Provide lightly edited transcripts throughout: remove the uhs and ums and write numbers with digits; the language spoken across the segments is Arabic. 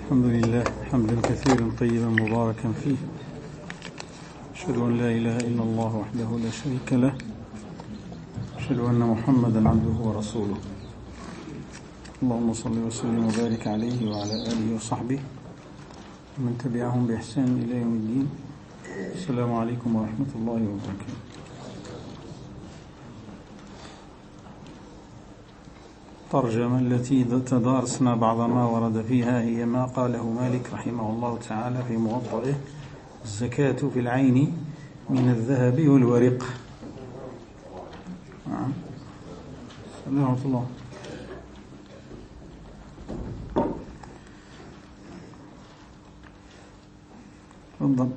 الحمد لله حمدا كثيرا طيبا مباركا فيه. أشهد أن لا إله إلا الله وحده لا شريك له، أشهد أن محمدا عبده ورسوله. اللهم صل وسلم وبارك عليه وعلى آله وصحبه ومن تبعهم بإحسان إلى يوم الدين. السلام عليكم ورحمة الله وبركاته. الترجمة التي تدارسنا بعض ما ورد فيها هي ما قاله مالك رحمه الله تعالى في موطئه: الزكاة في العين من الذهب والورق. سلامة الله. تفضل.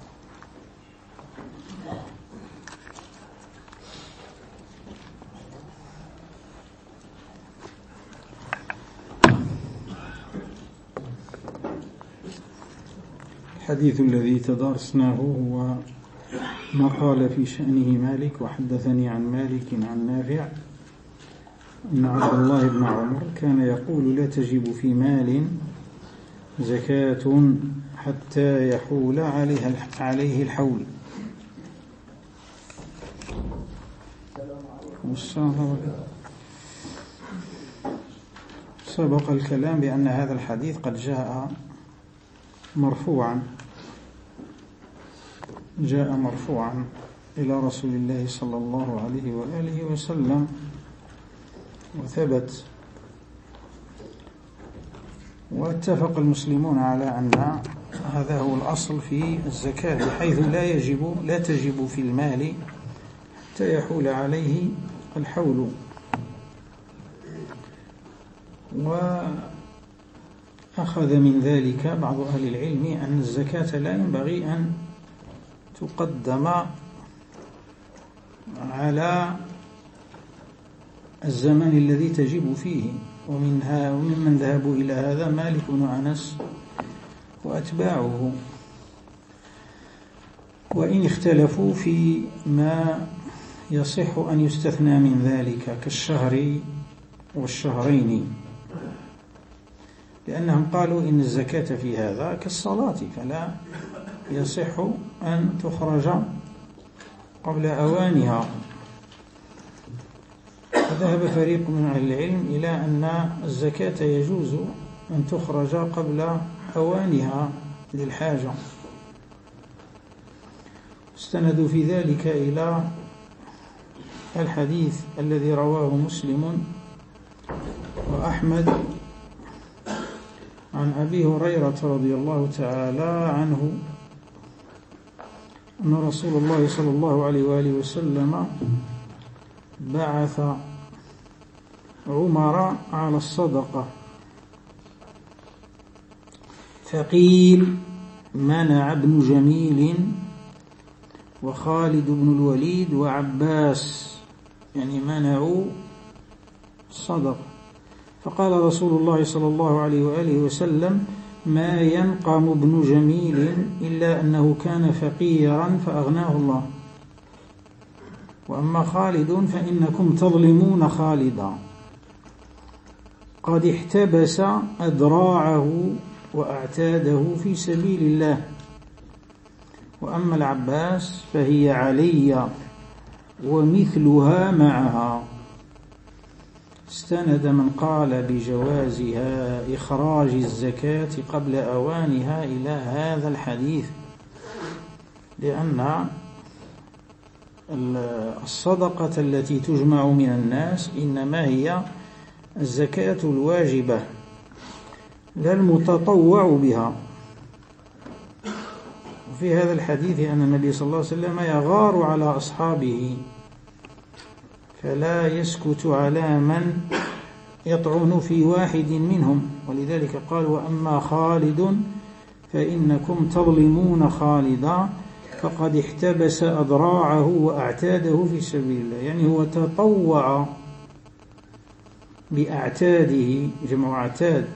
الحديث الذي تدارسناه هو ما قال في شأنه مالك: وحدثني عن مالك عن نافع أن عبد الله بن عمر كان يقول: لا تجب في مال زكاة حتى يحول عليه الحول. سبق الكلام بأن هذا الحديث قد جاء مرفوعا إلى رسول الله صلى الله عليه وآله وسلم وثبت، واتفق المسلمون على أن هذا هو الأصل في الزكاة، بحيث لا تجب في المال حتى يحول عليه الحول. وأخذ من ذلك بعض أهل العلم أن الزكاة لا ينبغي أن تقدم على الزمن الذي تجب فيه، وممن ذهبوا إلى هذا مالك بن أنس وأتباعه، وإن اختلفوا في ما يصح أن يستثنى من ذلك كالشهر والشهرين، لأنهم قالوا إن الزكاة في هذا كالصلاة، فلا يصح أن تخرج قبل أوانها. وذهب فريق من أهل العلم إلى أن الزكاة يجوز أن تخرج قبل أوانها للحاجة، استندوا في ذلك إلى الحديث الذي رواه مسلم وأحمد عن أبي هريرة رضي الله تعالى عنه أن رسول الله صلى الله عليه وآله وسلم بعث عمر على الصدقة، فقيل: منع ابن جميل وخالد بن الوليد وعباس، يعني منعوا الصدقة. فقال رسول الله صلى الله عليه وآله وسلم: ما ينقم ابن جميل إلا أنه كان فقيرا فأغناه الله، وأما خالد فإنكم تظلمون خالدا، قد احتبس أذراعه وأعتاده في سبيل الله، وأما العباس فهي علي ومثلها معها. استند من قال بجوازها إخراج الزكاة قبل أوانها إلى هذا الحديث، لأن الصدقة التي تجمع من الناس إنما هي الزكاة الواجبة لا المتطوع بها. وفي هذا الحديث أن النبي صلى الله عليه وسلم يغار على أصحابه، فلا يسكت على من يطعن في واحد منهم، ولذلك قال: وأما خالد فإنكم تظلمون خالدا فقد احتبس أذراعه وأعتاده في سبيل الله، يعني هو تطوع بأعتاده، جمع أعتاد،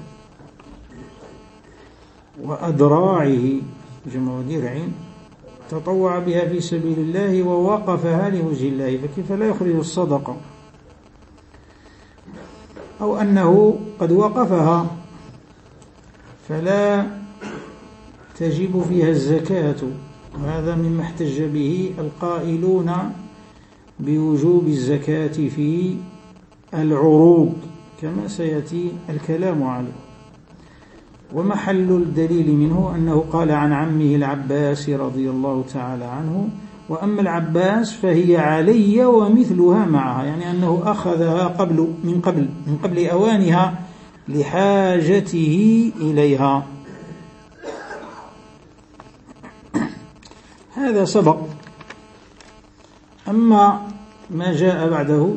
وأذراعه جمع درع، تطوع بها في سبيل الله ووقفها لوجه الله، فكيف لا يخرج الصدقة؟ أو أنه قد وقفها فلا تجب فيها الزكاة، وهذا مما احتج به القائلون بوجوب الزكاة في العروض كما سيأتي الكلام عليه. ومحل الدليل منه أنه قال عن عمه العباس رضي الله تعالى عنه: وأما العباس فهي علي ومثلها معها، يعني أنه أخذها من قبل أوانها لحاجته إليها. هذا سبق. أما ما جاء بعده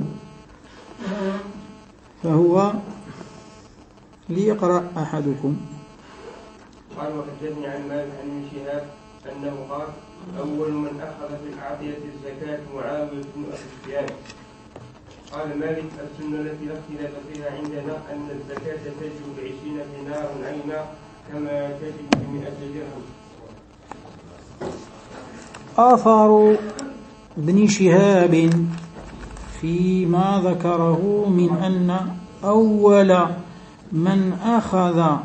فهو ليقرأ أحدكم. قال: وحدثني عن مالك عن ابن شهاب أنه قال: أول من أخذ في الأعطية الزكاة معاوية بن أبي سفيان. قال مالك: السنة التي لا اختلاف فيها عندنا أن الزكاة تجب ب20 دينار عينا كما تجب ب100 درهم. آثار ابن شهاب فيما ذكره من أن أول من أخذ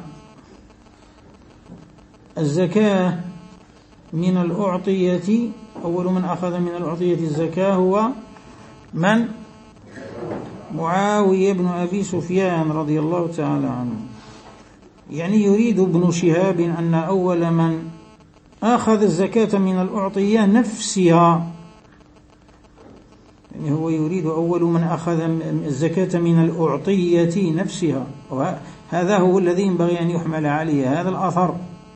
الزكاة من الأعطية الزكاة هو من؟ معاوية بن أبي سفيان رضي الله تعالى عنه. يعني يريد ابن شهاب أن أول من أخذ الزكاة من الأعطية نفسها، يعني هو يريد أول من أخذ الزكاة من الأعطية نفسها، وهذا هو الذي ينبغي أن يحمل عليه هذا الأثر،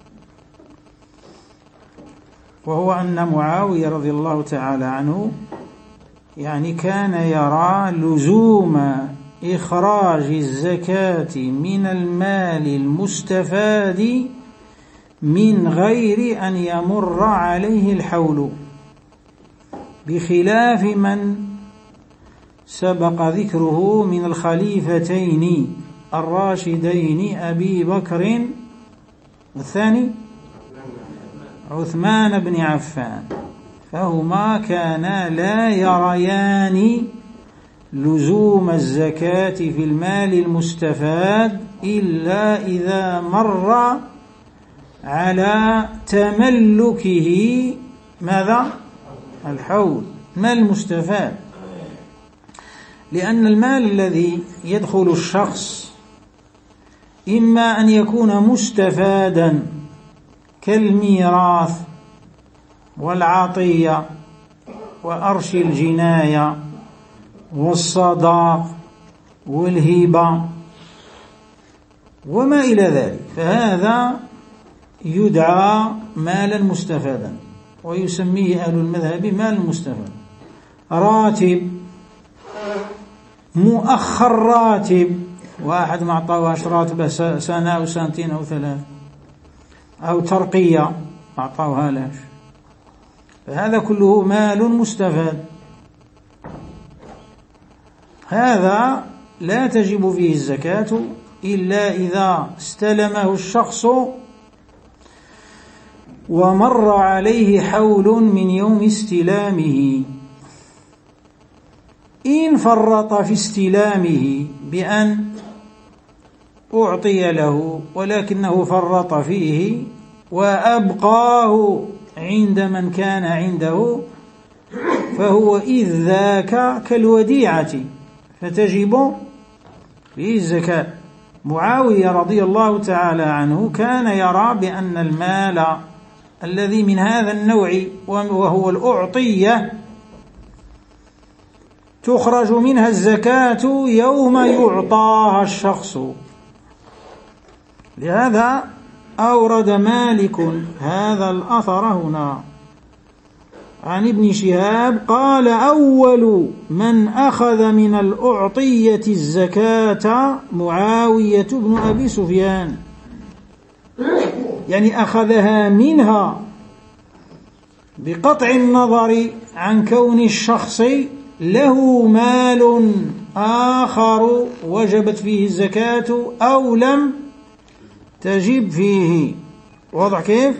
وهو أن معاوية رضي الله تعالى عنه يعني كان يرى لزوم إخراج الزكاة من المال المستفاد من غير أن يمر عليه الحول، بخلاف من سبق ذكره من الخليفتين الراشدين أبي بكر والثاني عثمان بن عفان، فهما كانا لا يريان لزوم الزكاة في المال المستفاد إلا إذا مر على تملكه ماذا؟ الحول، المال المستفاد. لأن المال الذي يدخل الشخص إما أن يكون مستفادا كالميراث والعطية وأرش الجناية والصداق والهبة وما إلى ذلك، فهذا يدعى مالا مستفادا ويسميه أهل المذهب مال مستفاد. راتب، مؤخر راتب، واحد ما أعطاهاش راتبه سنة أو سنتين أو 3، أو ترقية ما أعطاوها لاش، فهذا كله مال مستفاد. هذا لا تجب فيه الزكاة إلا إذا استلمه الشخص ومر عليه حول من يوم استلامه. إن فرط في استلامه بأن أعطي له ولكنه فرط فيه وأبقاه عند من كان عنده، فهو إذ ذاك كالوديعة فتجب فيه الزكاة. معاوية رضي الله تعالى عنه كان يرى بأن المال الذي من هذا النوع وهو الأعطية تخرج منها الزكاة يوم يعطاها الشخص. لهذا أورد مالك هذا الأثر هنا عن ابن شهاب قال: أول من أخذ من الأعطية الزكاة معاوية بن أبي سفيان، يعني أخذها منها بقطع النظر عن كون الشخص له مال آخر وجبت فيه الزكاة أو لم تجب فيه. واضح كيف؟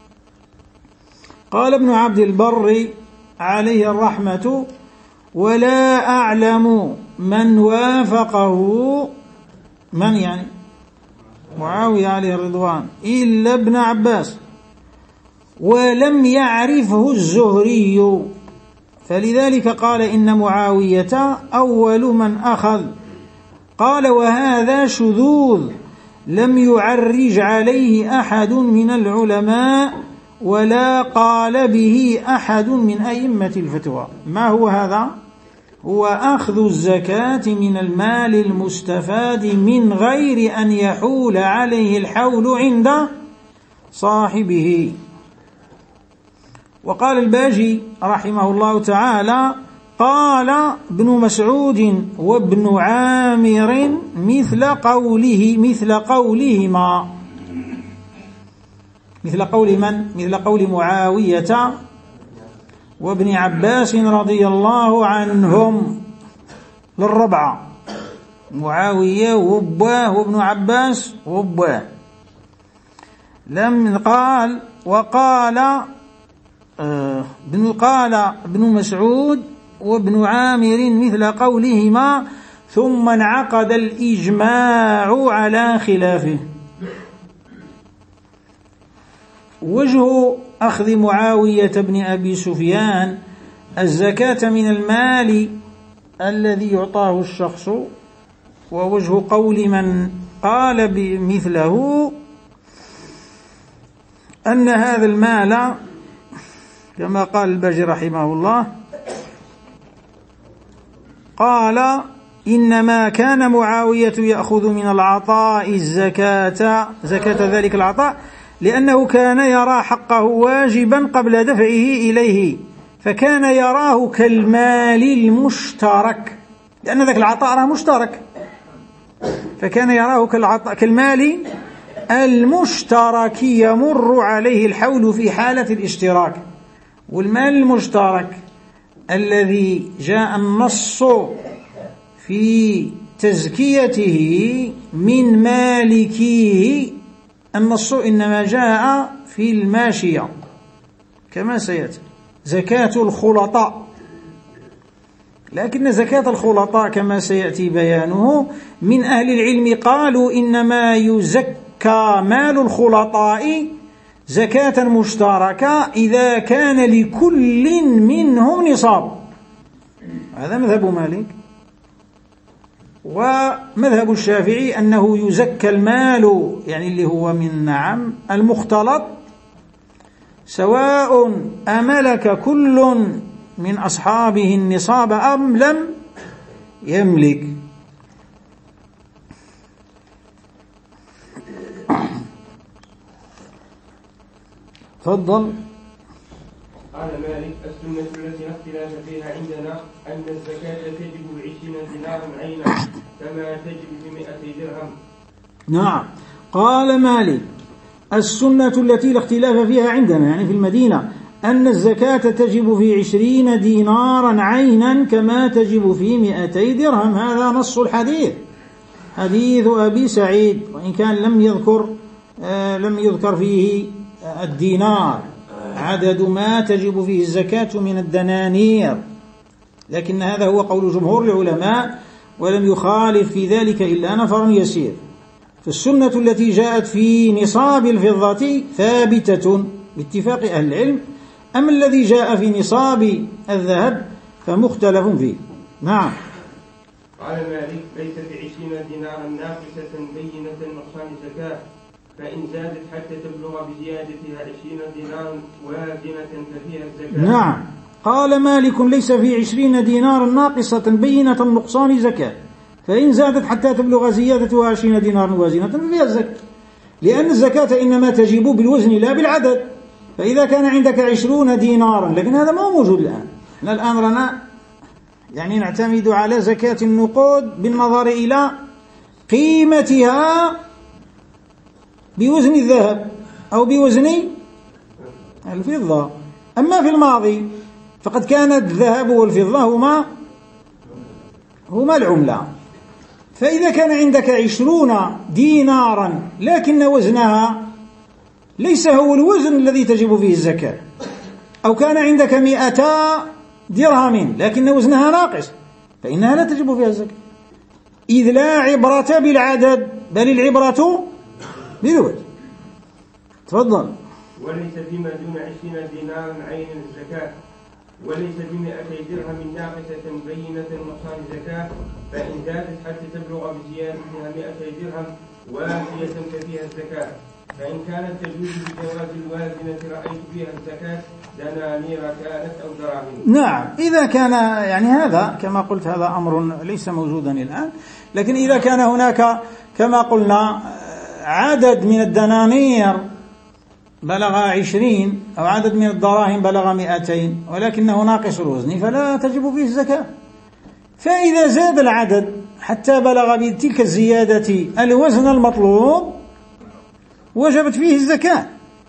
قال ابن عبد البر عليه الرحمة: ولا أعلم من وافقه، من يعني معاوية عليه الرضوان إلا ابن عباس، ولم يعرفه الزهري، فلذلك قال إن معاوية أول من أخذ. قال وهذا شذوذ لم يعرج عليه أحد من العلماء ولا قال به أحد من أئمة الفتوى. ما هو هذا؟ هو أخذ الزكاة من المال المستفاد من غير أن يحول عليه الحول عند صاحبه. وقال الباجي رحمه الله تعالى قال ابن مسعود وابن عامر مثل قولهما. مثل قول من؟ مثل قول معاوية وابن عباس رضي الله عنهم للربعة، معاوية وابواه وابن عباس وابواه. لم قال وقال ابن مسعود وابن عامر مثل قولهما، ثم انعقد الإجماع على خلافه. وجه أخذ معاوية بن أبي سفيان الزكاة من المال الذي يعطاه الشخص، ووجه قول من قال بمثله أن هذا المال كما قال الباجي رحمه الله، قال إنما كان معاوية يأخذ من العطاء زكاة ذلك العطاء لأنه كان يرى حقه واجبا قبل دفعه إليه، فكان يراه كالمال المشترك، لأن ذاك العطاء راه مشترك، فكان يراه كالمال المشترك يمر عليه الحول في حالة الاشتراك. والمال المشترك الذي جاء النص في تزكيته من مالكيه، النص إنما جاء في الماشية كما سيأتي زكاة الخلطاء، لكن زكاة الخلطاء كما سيأتي بيانه من أهل العلم قالوا إنما يزكى مال الخلطاء زكاة مشتركة إذا كان لكل منهم نصاب. هذا مذهب مالك. ومذهب الشافعي أنه يزكى المال يعني اللي هو من المختلط سواء أملك كل من أصحابه النصاب أم لم يملك. تفضل. قال مالك السنة التي لا اختلاف فيها عندنا أن الزكاة تجب ب20 دينارا عينا كما تجب ب200 درهم. نعم. قال مالك السنة التي لا اختلاف فيها عندنا يعني في المدينة أن الزكاة تجب في 20 دينارا عينا كما تجب في 200 درهم. هذا نص الحديث، حديث أبي سعيد، وإن كان لم يذكر فيه الدينار عدد ما تجب فيه الزكاة من الدنانير، لكن هذا هو قول جمهور العلماء ولم يخالف في ذلك إلا نفر يسير. فالسنة التي جاءت في نصاب الفضة ثابتة باتفاق أهل العلم، أما الذي جاء في نصاب الذهب فمختلف فيه. نعم. قال مالك ليس في 20 دينارا ناقصة بينة نقصان زكاة، فإن زادت حتى تبلغ بزيادتها 20 دينارا وازنة ففيها الزكاة. نعم. قال مالك ليس في 20 دينارا ناقصة بينة النقصان زكاة، فإن زادت حتى تبلغ زيادتها 20 دينارا وازنة ففيها الزكاة، لأن الزكاة إنما تجب بالوزن لا بالعدد. فإذا كان عندك 20 دينارا، لكن هذا ما هو موجود الآن، الآن رانا يعني نعتمد على زكاة النقود بالنظر إلى قيمتها بوزن الذهب أو بوزن الفضة. أما في الماضي فقد كان الذهب والفضة هما العملة. فإذا كان عندك 20 دينارا لكن وزنها ليس هو الوزن الذي تجب فيه الزكاة، أو كان عندك 200 درهم لكن وزنها ناقص، فإنها لا تجب فيها الزكاة، إذ لا عبرة بالعدد بل العبرة بيروج. تفضل. وليس فيما دون 20 دينار عين الزكاة، وليس ب200 درهم ناقصة بينة نقصان زكاة، فإن زادت حتى تبلغ بزيادتها 200 درهم وافية ففيها الزكاة، فإن كانت تجوز بجواز الوازنة رأيت فيها الزكاة دنانير كانت أو دراهم. نعم، إذا كان يعني هذا كما قلت هذا أمر ليس موجودا الآن، لكن إذا كان هناك كما قلنا عدد من الدنانير بلغ 20 أو عدد من الدراهم بلغ 200 ولكنه ناقص الوزن فلا تجب فيه الزكاة. فإذا زاد العدد حتى بلغ بتلك الزيادة الوزن المطلوب وجبت فيه الزكاة.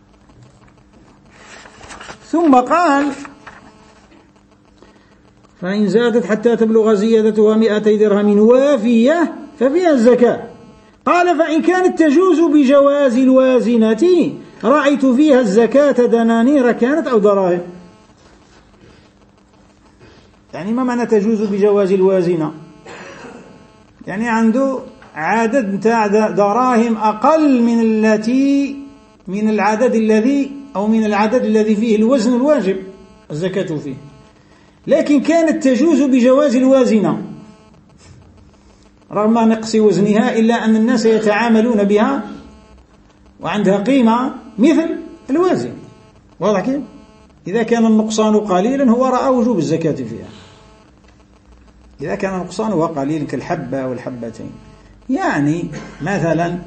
ثم قال فإن زادت حتى تبلغ زيادتها 200 درهم وافية ففيها الزكاة. قال فإن كانت تجوز بجواز الوازنة رأيت فيها الزكاة دنانير كانت أو دراهم. يعني ما معنى تجوز بجواز الوازنة؟ يعني عنده عدد متاع دراهم أقل من العدد الذي فيه الوزن الواجب الزكاة فيه، لكن كانت تجوز بجواز الوازنة رغم نقص وزنها إلا أن الناس يتعاملون بها وعندها قيمة مثل الوازن. واضح كيف؟ إذا كان النقصان قليلا هو رأى وجوب الزكاة فيها. إذا كان نقصانها قليل كالحبة والحبتين، يعني مثلا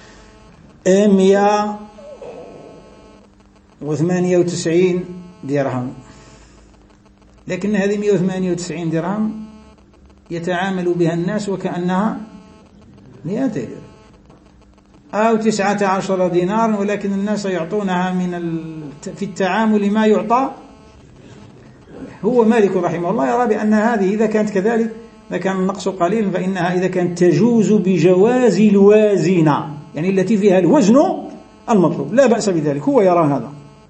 198 درهم، لكن هذه 198 درهم يتعامل بها الناس وكأنها 200 درهم، أو 19 دينار ولكن الناس يعطونها في التعامل ما يعطى. هو مالك رحمه الله يرى بأن هذه إذا كانت كذلك إذا كان النقص قليل فإنها إذا كانت تجوز بجواز الوازنة، يعني التي فيها الوزن المطلوب، لا بأس بذلك. هو يرى هذا.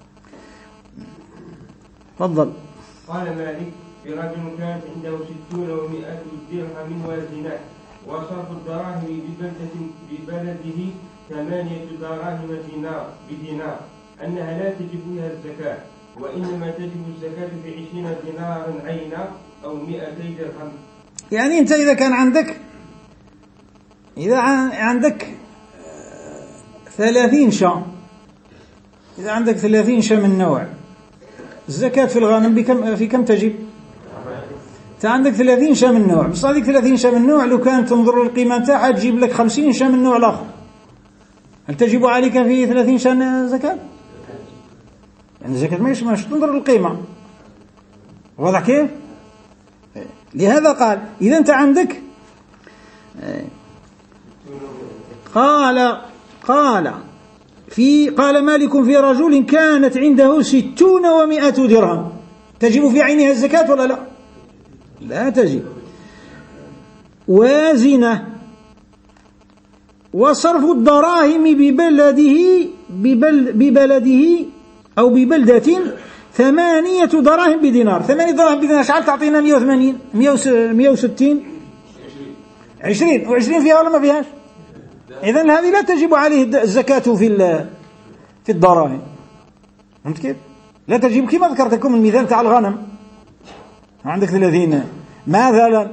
تفضل. قال مالك في رجل كانت عنده 60 و100 درهم وازنة وصرف الدراهم ببلده 8 دراهم بدينار أنها لا تجب فيها الزكاة، وإنما تجب الزكاة في 20 دينار عينا أو 200 درهم. يعني أنت إذا كان عندك 30 شاة، إذا عندك 30 شاة من نوع، الزكاة في الغنم في كم تجب؟ أنت عندك 30 شاة من نوع، بس هذيك 30 شاة من نوع لو كانت تنظر للقيمة تاعها تجيب لك 50 شاة من نوع الآخر، هل تجب عليك في 30 شاة زكاة؟ يعني الزكاة مش تنظر للقيمة. واضح كيف؟ لهذا قال إذا أنت عندك قال مالك في رجل كانت عنده 60 و100 درهم تجب في عينها الزكاة ولا لا؟ لا تجب. وازنة وصرف الدراهم ببلده أو ببلدة 8 دراهم بدينار. 8 دراهم بدينار شحال تعطينا؟ 180 160 20 و20 فيها ولا ما فيهاش؟ إذن هذه لا تجب عليه الزكاة في الدراهم. فهمت كيف؟ لا تجب كما ذكرت لكم المثال تاع الغنم. عندك 30 مثلا،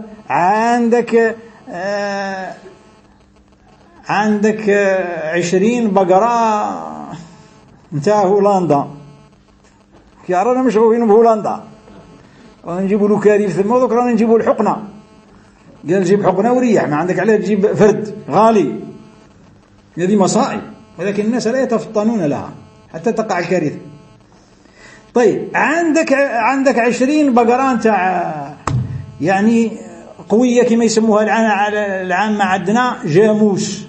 عندك 20 بقرة نتاع هولندا، كي رانا مشغولين بهولندا رانا نجيبوا له كاريف ثم وذوك رانا نجيبوا الحقنة. قال جيب حقنة وريح، ما عندك عليه تجيب فرد غالي. هذه مصائب، ولكن الناس لا يتفطنون لها حتى تقع الكارثة. طيب عندك 20 بقرة تاع يعني قوية كما يسموها العامة عندنا جاموس.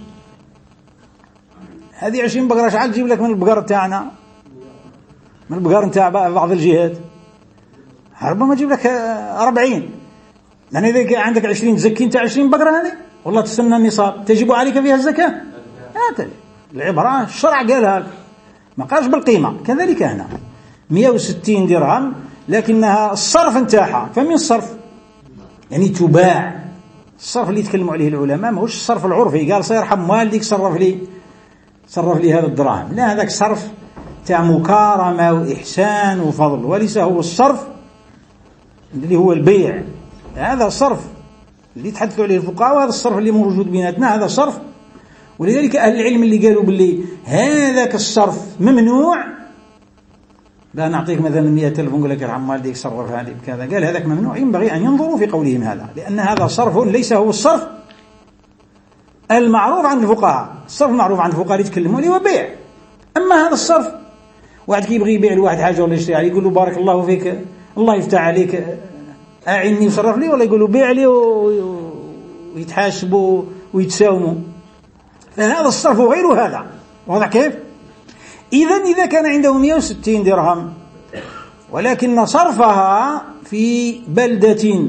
هذه 20 بقرة شحال تجيب لك من البقر تاعنا، من البقر تاع بعض الجهات؟ ربما تجيب لك 40. يعني إذا عندك 20 تزكي انت 20 بقرة هذه والله تستنى النصاب تجب عليك فيها الزكاة؟ لا تجب. العبرة الشرع قالها لك، ما قالش بالقيمة. كذلك هنا 160 درهم لكنها الصرف نتاعها. فمن الصرف يعني تباع. الصرف اللي يتكلموا عليه العلماء ماهوش الصرف العرفي، قال سيرحم والديك صرف لي صرف لي هذا الدراهم، لا، هذاك صرف تاع مكارمة وإحسان وفضل، وليس هو الصرف اللي هو البيع. هذا صرف اللي تحدثوا عليه الفقهاء، وهذا الصرف اللي موجود بيناتنا هذا صرف. ولذلك أهل العلم اللي قالوا باللي هذاك الصرف ممنوع، لا نعطيك مثلا 100,000 ونقول لك يرحم والديك صرف هذه بكذا، قال هذاك ممنوع، ينبغي أن ينظروا في قولهم هذا، لأن هذا صرف ليس هو الصرف المعروف عند الفقهاء. الصرف المعروف عند الفقهاء اللي يتكلموا عليه هو بيع. أما هذا الصرف واحد كيبغي يبيع لواحد حاجة ولا يشتري عليه، يقول له بارك الله فيك، الله يفتح عليك، أعني وصرف لي، ولا يقول له بيع لي ويتحاسبوا ويتساوموا. فهذا الصرف غير هذا، واضح كيف؟ إذا كان عنده 160 درهم ولكن صرفها في بلدة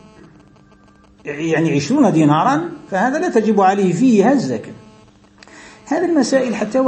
يعني 20 دينارا، فهذا لا تجب عليه فيها الزكاة. هذه المسائل حتى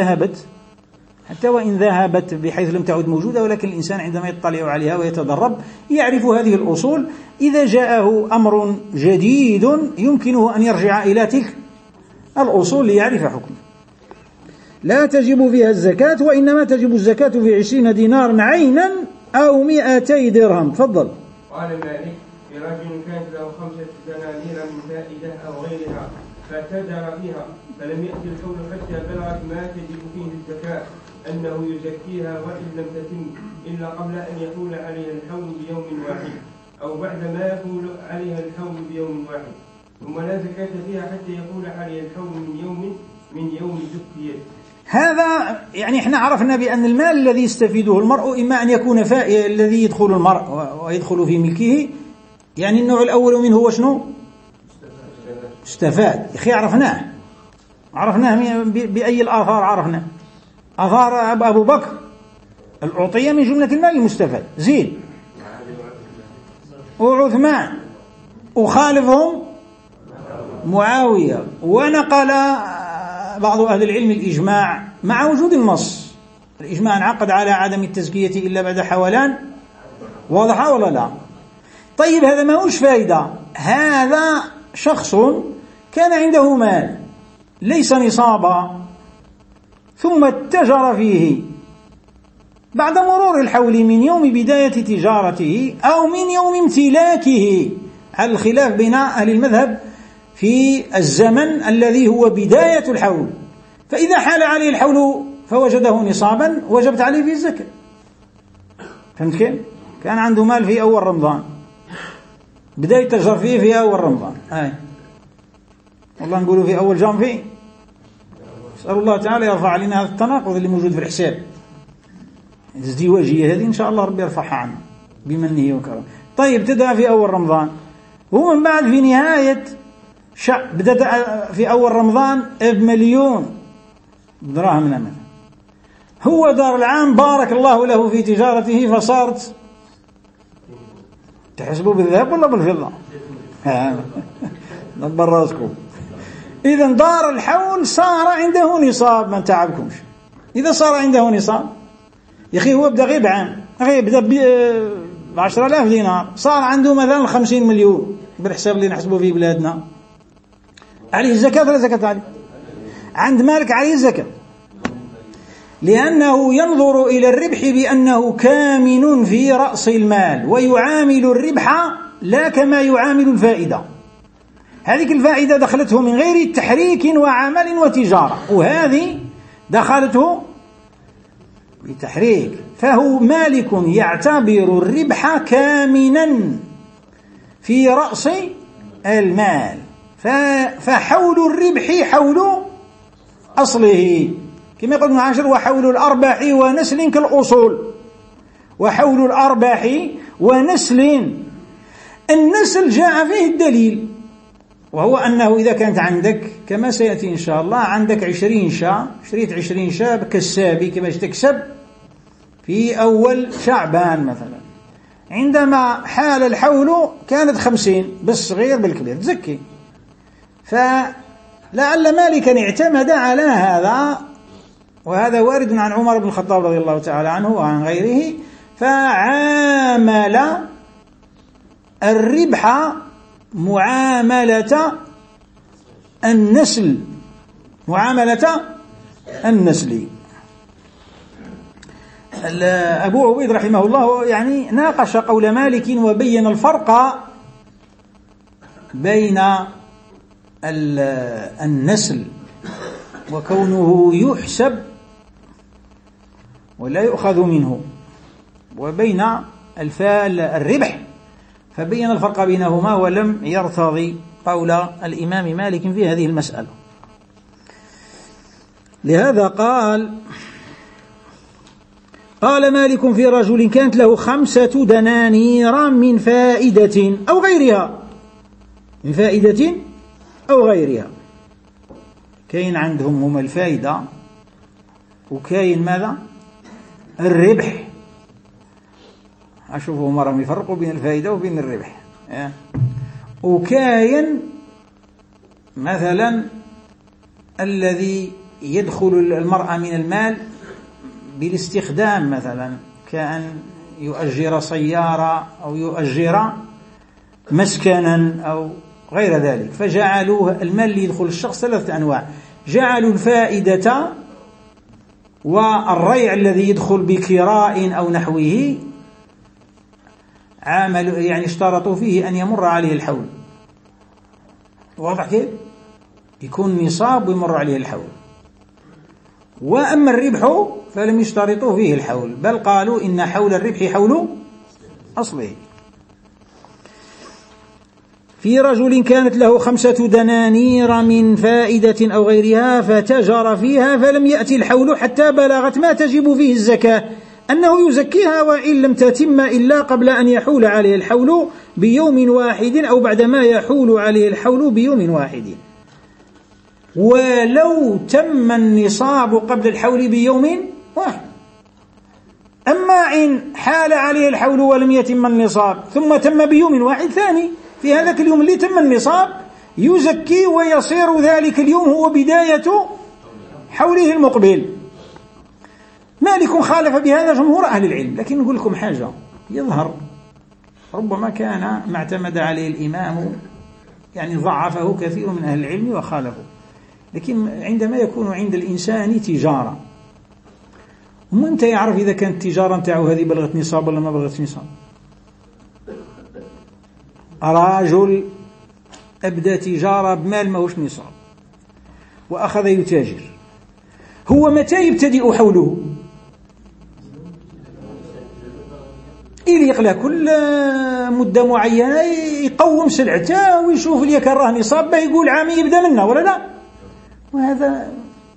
وإن ذهبت بحيث لم تعد موجودة، ولكن الإنسان عندما يطلع عليها ويتدرب يعرف هذه الأصول. إذا جاءه أمر جديد يمكنه أن يرجع إلى تلك الأصول ليعرف حكمه. لا تجب فيها الزكاة، وإنما تجب الزكاة في 20 دينار عينا أو 200 درهم. تفضل. قال مالك: برجل كانت له 5 دنانير من فائدة أو غيرها فتجر فيها فلم يأتي الحول حتى بلغت ما تجب فيه الزكاة، أنه يزكيها وإن لم تتم إلا قبل أن يحول عليها الحول بيوم واحد أو بعد ما يحول عليها الحول بيوم واحد، ثم لا زكاة فيها حتى يحول عليها الحول من يوم زكيت. هذا يعني احنا عرفنا بأن المال الذي يستفيده المرء إما أن يكون الذي يدخل المرء ويدخل في ملكه، يعني النوع الأول منه هو شنو؟ استفاد. يا أخي عرفناه بأي الآثار؟ عرفنا آثار أبو بكر الأعطية من جملة المال المستفاد، زيد وعثمان، وخالفهم معاوية. ونقل بعض أهل العلم الإجماع مع وجود النص، الإجماع انعقد على عدم التزكية إلا بعد حولان، واضحة ولا لا؟ طيب هذا ما هوش فائدة، هذا شخص كان عنده مال ليس نصابا ثم اتجر فيه بعد مرور الحول من يوم بداية تجارته أو من يوم امتلاكه، على الخلاف بين أهل المذهب في الزمن الذي هو بداية الحول. فإذا حال عليه الحول فوجده نصابا وجبت عليه فيه الزكاة. فهمت كيف؟ كان عنده مال في أول رمضان، بدأ يتجر فيه في أول رمضان، والله نقوله في أول جانفي. أسأل الله تعالى يرفع علينا هذا التناقض اللي موجود في الحساب، الازدواجية هذه إن شاء الله ربي يرفعها عنا بمنه وكرمه. طيب ابتدأ في أول رمضان، ومن بعد في نهاية بدأ في أول رمضان ب1,000,000 دراهم مثلا، هو دار العام بارك الله له في تجارته فصارت، تحسبوا بالذهب ولا بالفضة؟ دبر راسكم. إذا دار الحول صار عنده نصاب، ما تعبكمش. إذا صار عنده نصاب يا أخي، هو بدأ غير بعام، بدأ ب10,000 دينار، صار عنده مثلا 50 مليون بالحساب اللي نحسبه في بلادنا، عليه الزكاة ولا زكاة عليه؟ عند مالك عليه الزكاة، لأنه ينظر إلى الربح بأنه كامن في رأس المال، ويعامل الربح لا كما يعامل الفائدة. هذه الفائدة دخلته من غير تحريك وعمل وتجارة، وهذه دخلته بتحريك، فهو مالك يعتبر الربح كامنا في رأس المال، فحول الربح حول أصله، كما يقول ابن عاشر: وحول الأرباح ونسل كالأصول. وحول الأرباح ونسل، النسل جاء فيه الدليل، وهو أنه إذا كانت عندك كما سيأتي إن شاء الله عندك 20 شاة، اشتريت 20 شاة كسابي كما تكسب في أول شعبان مثلا، عندما حال الحول كانت 50 بالصغير بالكبير تزكي. فلعل مالكا اعتمد على هذا، وهذا وارد عن عمر بن الخطاب رضي الله تعالى عنه وعن غيره، فعامل الربح معاملة النسل، معاملة النسل. أبو عبيد رحمه الله يعني ناقش قول مالك وبين الفرق بين النسل وكونه يحسب ولا يؤخذ منه، وبين الربح، فبين الفرق بينهما ولم يرتضي قول الإمام مالك في هذه المسألة. لهذا قال مالك في رجل كانت له 5 دنانير من فائدة أو غيرها، من فائدة أو غيرها. كاين عندهم هما الفائدة وكاين ماذا؟ الربح. أشوفوا مرة يفرقوا بين الفائدة وبين الربح. وكاين مثلا الذي يدخل المرأة من المال بالاستخدام، مثلا كأن يؤجر سيارة أو يؤجر مسكنا أو غير ذلك، فجعلوه المال اللي يدخل الشخص 3 أنواع. جعلوا الفائدة والريع الذي يدخل بكراء أو نحوه يعني اشترطوا فيه أن يمر عليه الحول. واضح كيف؟ يكون نصاب ويمر عليه الحول. وأما الربح فلم يشترطوا فيه الحول، بل قالوا إن حول الربح حول أصله. في رجل كانت له 5 دنانير من فائدة أو غيرها فتجر فيها فلم يأتي الحول حتى بلغت ما تجب فيه الزكاة، أنه يزكيها وإن لم تتم إلا قبل أن يحول عليه الحول بيوم واحد أو بعدما يحول عليه الحول بيوم واحد، ولو تم النصاب قبل الحول بيوم واحد. أما إن حال عليه الحول ولم يتم النصاب ثم تم بيوم واحد ثاني، في هذاك اليوم اللي تم النصاب يزكي ويصير ذلك اليوم هو بداية حوله المقبل. مالك خالف بهذا جمهور أهل العلم، لكن نقول لكم حاجة يظهر ربما كان ما اعتمد عليه الإمام يعني ضعفه كثير من أهل العلم وخالفه، لكن عندما يكون عند الإنسان تجارة وانت يعرف إذا كانت التجارة نتاعو هذه بلغت نصاب ولا ما بلغت نصاب. رجل أبدأ تجارة بمال ماهوش نصاب وأخذ يتاجر، هو متى يبتدئ حوله؟ إلي يقلع كل مدة معينة يقوم سلعته ويشوف اللي كان راه نصاب به يقول عامي يبدأ منه ولا لا؟ وهذا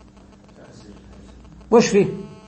واش فيه؟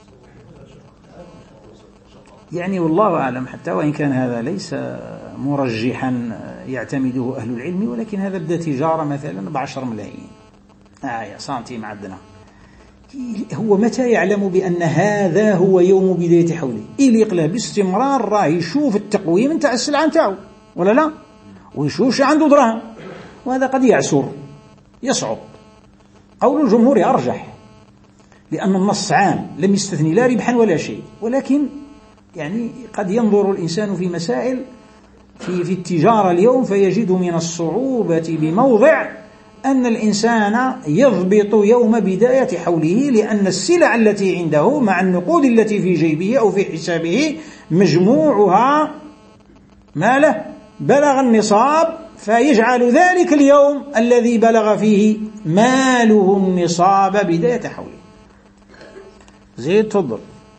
يعني والله أعلم، حتى وإن كان هذا ليس مرجحا يعتمده أهل العلم، ولكن هذا بدأ تجارة مثلا ب10 ملايين سنتيم عندنا، هو متى يعلم بأن هذا هو يوم بداية حوله؟ إلي يقله باستمرار راه يشوف التقويم نتاع السلعة نتاعو ولا لا، ويشوفش عنده دراهم، وهذا قد يعسر يصعب. قول الجمهور أرجح، لأن النص عام لم يستثني لا ربحا ولا شيء، ولكن يعني قد ينظر الإنسان في مسائل في التجارة اليوم فيجد من الصعوبة بموضع أن الإنسان يضبط يوم بداية حوله، لأن السلع التي عنده مع النقود التي في جيبه أو في حسابه مجموعها ماله بلغ النصاب، فيجعل ذلك اليوم الذي بلغ فيه ماله النصاب بداية حوله. زيد تفضل.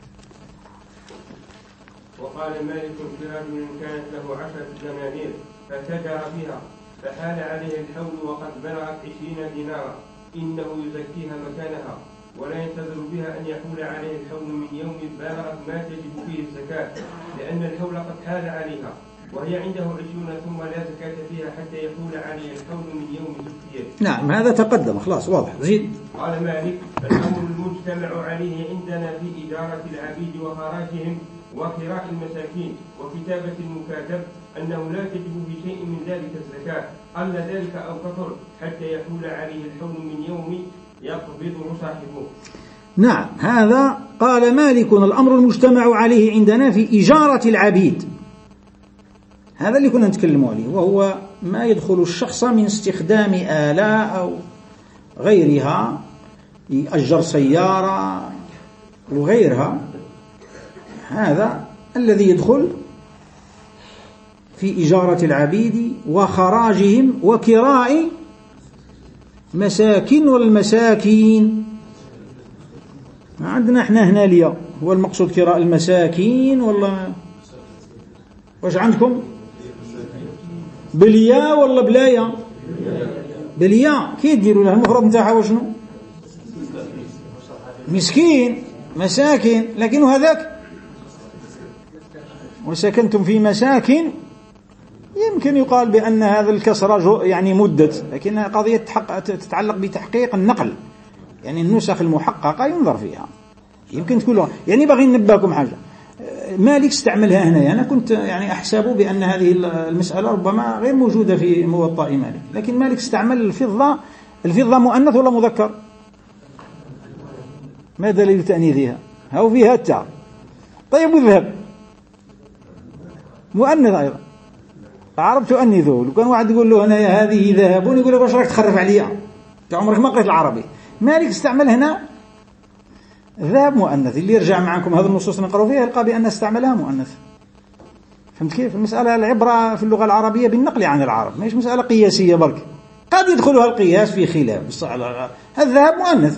وقال مالك في رجل كانت له 10 دنانير فتجر فيها فحال عليه الحول وقد بلغت 20 دينارا، إنه يزكيها مكانها ولا ينتظر بها أن يحول عليه الحول من يوم بلغت ما تجب فيه الزكاة، لأن الحول قد حال عليها وهي عنده 20 ثم لا زكاة فيها حتى يحول عليه الحول من يوم زكية. نعم هذا تقدم خلاص واضح. زيد. قال مالك الأمر المجتمع عليه عندنا في إدارة العبيد وخراجهم وقراء المساكين وكتابة المكاتب أنه لا تجب في شيء من ذلك الزكاة، قل ذلك أو كثر حتى يحول عليه الحول من يوم يقبضه صاحبه. نعم هذا قال مالك الأمر المجتمع عليه عندنا في إجارة العبيد، هذا اللي كنا نتكلم عليه، وهو ما يدخل الشخص من استخدام آلة أو غيرها يأجر سيارة وغيرها، هذا الذي يدخل في إجارة العبيد وخراجهم وكراء مساكن والمساكين. عندنا احنا هنا ليا هو المقصود كراء المساكين ولا واش عندكم؟ بالياء ولا بلايا؟ بالياء. كي يديروا له المفرد نتاعها وشنو؟ مسكين مساكن. لكن هذاك وسكنتم في مساكن يمكن يقال بأن هذا الكسر يعني مدة، لكن قضية تتعلق بتحقيق النقل، يعني النسخ المحققة ينظر فيها. يمكن تقولوا يعني باغي ننبهكم حاجة، مالك استعملها هنا. أنا كنت يعني أحسب بأن هذه المسألة ربما غير موجودة في موطأ مالك، لكن مالك استعمل الفضة مؤنث ولا مذكر؟ ما دليل تأنيثها؟ أو فيها التاء. طيب والذهب مؤنث أيضا، العرب تؤنثه. لو كان واحد يقول له أنا هذه ذهب يقول لك واش راك تخرف عليا، أنت عمرك ما قريت العربي. مالك استعمل هنا ذهب مؤنث. اللي يرجع معكم هذه النصوص نقرأ فيها يلقى بأن استعملها مؤنث. فهمت كيف؟ المسألة العبرة في اللغة العربية بالنقل عن العرب، مش مسألة قياسية برك. قد يدخلها القياس في خلاف. الذهب مؤنث،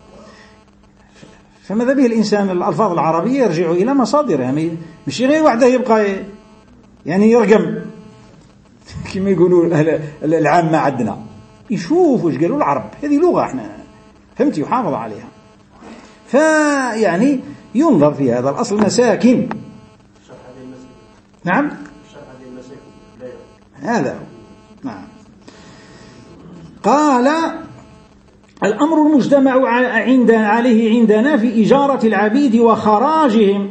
فماذا به الإنسان الألفاظ العربية يرجع إلى مصادرها، مش غير وحده يبقى يعني يرقم كما يقولوا العامة عندنا، يشوف وش قالوا العرب. هذه لغة احنا فهمت يحافظ عليها. فيعني ينظر في هذا الأصل مساكن. نعم هذا نعم. قال الأمر المجتمع عليه عندنا في إجارة العبيد وخراجهم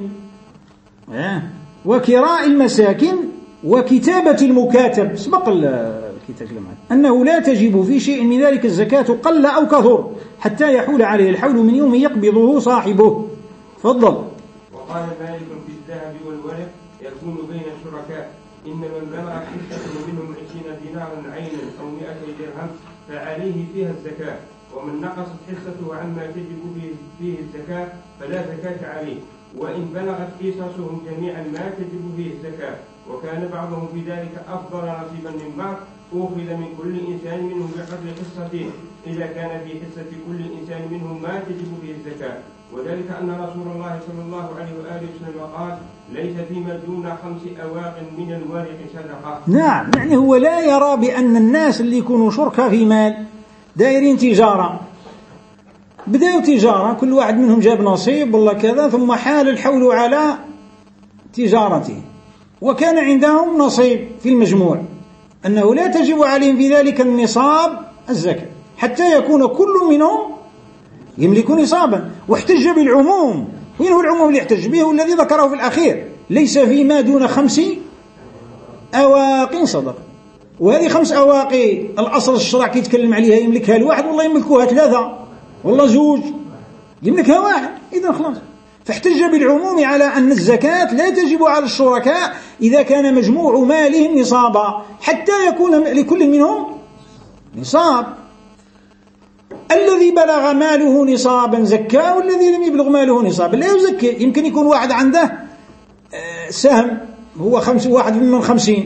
وكراء المساكن وكتابة المكاتب. سبق الكتاب أنه لا تجب في شيء من ذلك الزكاة قل أو كثر حتى يحول عليه الحول من يوم يقبضه صاحبه. تفضل. وقال مالك في الذهب والورق يكون بين الشركاء إن من بلغ حصة منهم 20 دينارا عينا أو 200 درهم فعليه فيها الزكاة، ومن نقصت حصته عما تجب فيه الزكاة فلا زكاة عليه، وإن بلغت حصصهم جميعا ما تجب فيه الزكاة، وكان بعضهم في ذلك أفضل نصيبا من بعض أخذ من كل إنسان منهم بقدر حصته إذا كان في حصة كل إنسان منهم ما تجب فيه الزكاة، وذلك أن رسول الله صلى الله عليه وآله وسلم قال ليس فيما دون 5 أواق من الورق صدقة. نعم، يعني هو لا يرى بأن الناس اللي يكونوا شركاء في مال دايرين تجارة، بدأوا تجارة كل واحد منهم جاب نصيب والله كذا، ثم حال الحول على تجارته وكان عندهم نصيب في المجموع، أنه لا تجب عليهم في ذلك النصاب الزكاة حتى يكون كل منهم يملك نصابا. واحتج بالعموم. وين هو العموم اللي يحتج به؟ الذي ذكره في الأخير ليس فيما دون 5 أواق صدقة. وهذه 5 أواق الأصل الشرع كي يتكلم عليها يملكها الواحد والله يملكوها 3 والله 2 يملكها واحد، إذا خلاص. فاحتج بالعموم على أن الزكاة لا تجب على الشركاء إذا كان مجموع مالهم نصابا حتى يكون لكل منهم نصاب. الذي بلغ ماله نصابا زكاه، والذي لم يبلغ ماله نصابا لا يزكي. يمكن يكون واحد عنده سهم هو 1 من 50،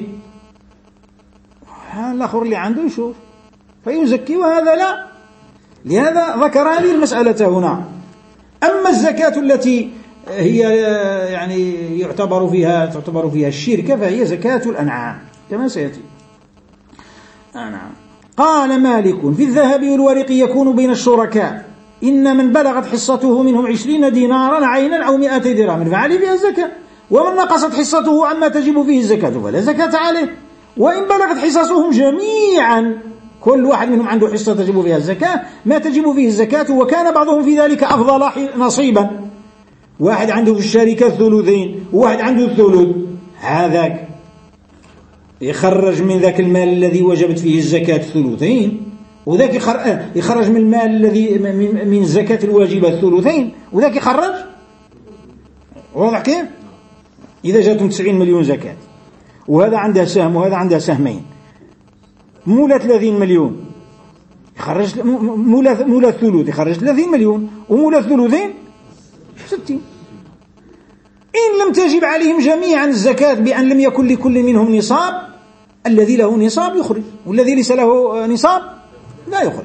الآخر اللي عنده يشوف فيزكي وهذا لا. لهذا ذكر هذه المسألة هنا. أما الزكاة التي هي يعني تعتبر فيها الشركة فهي زكاة الأنعام كما سيأتي. نعم. قال مالك في الذهب والورق يكون بين الشركاء إن من بلغت حصته منهم 20 دينارا عينا أو 200 درهم فعليه فيها الزكاة، ومن نقصت حصته عما تجب فيه الزكاة فلا زكاة عليه، وإن بلغت حصصهم جميعا كل واحد منهم عنده حصة تجب فيها الزكاة ما تجب فيه الزكاة، وكان بعضهم في ذلك أفضل نصيبا. واحد عنده في الشركة 2 وواحد عنده 1/3، هذاك يخرج من ذاك المال الذي وجبت فيه الزكاة 2، وذاك يخرج من المال الذي من الزكاة الواجبة 2، وذاك يخرج. واضح كيف؟ إذا جاتهم 90 مليون زكاة وهذا عنده سهم وهذا عنده سهمين، مولا 30 مليون، يخرج مولا الثلث يخرج 30 مليون، ومولا الثلثين 60. إن لم تجب عليهم جميعا الزكاة بأن لم يكن لكل منهم نصاب، الذي له نصاب يخرج، والذي ليس له نصاب لا يخرج.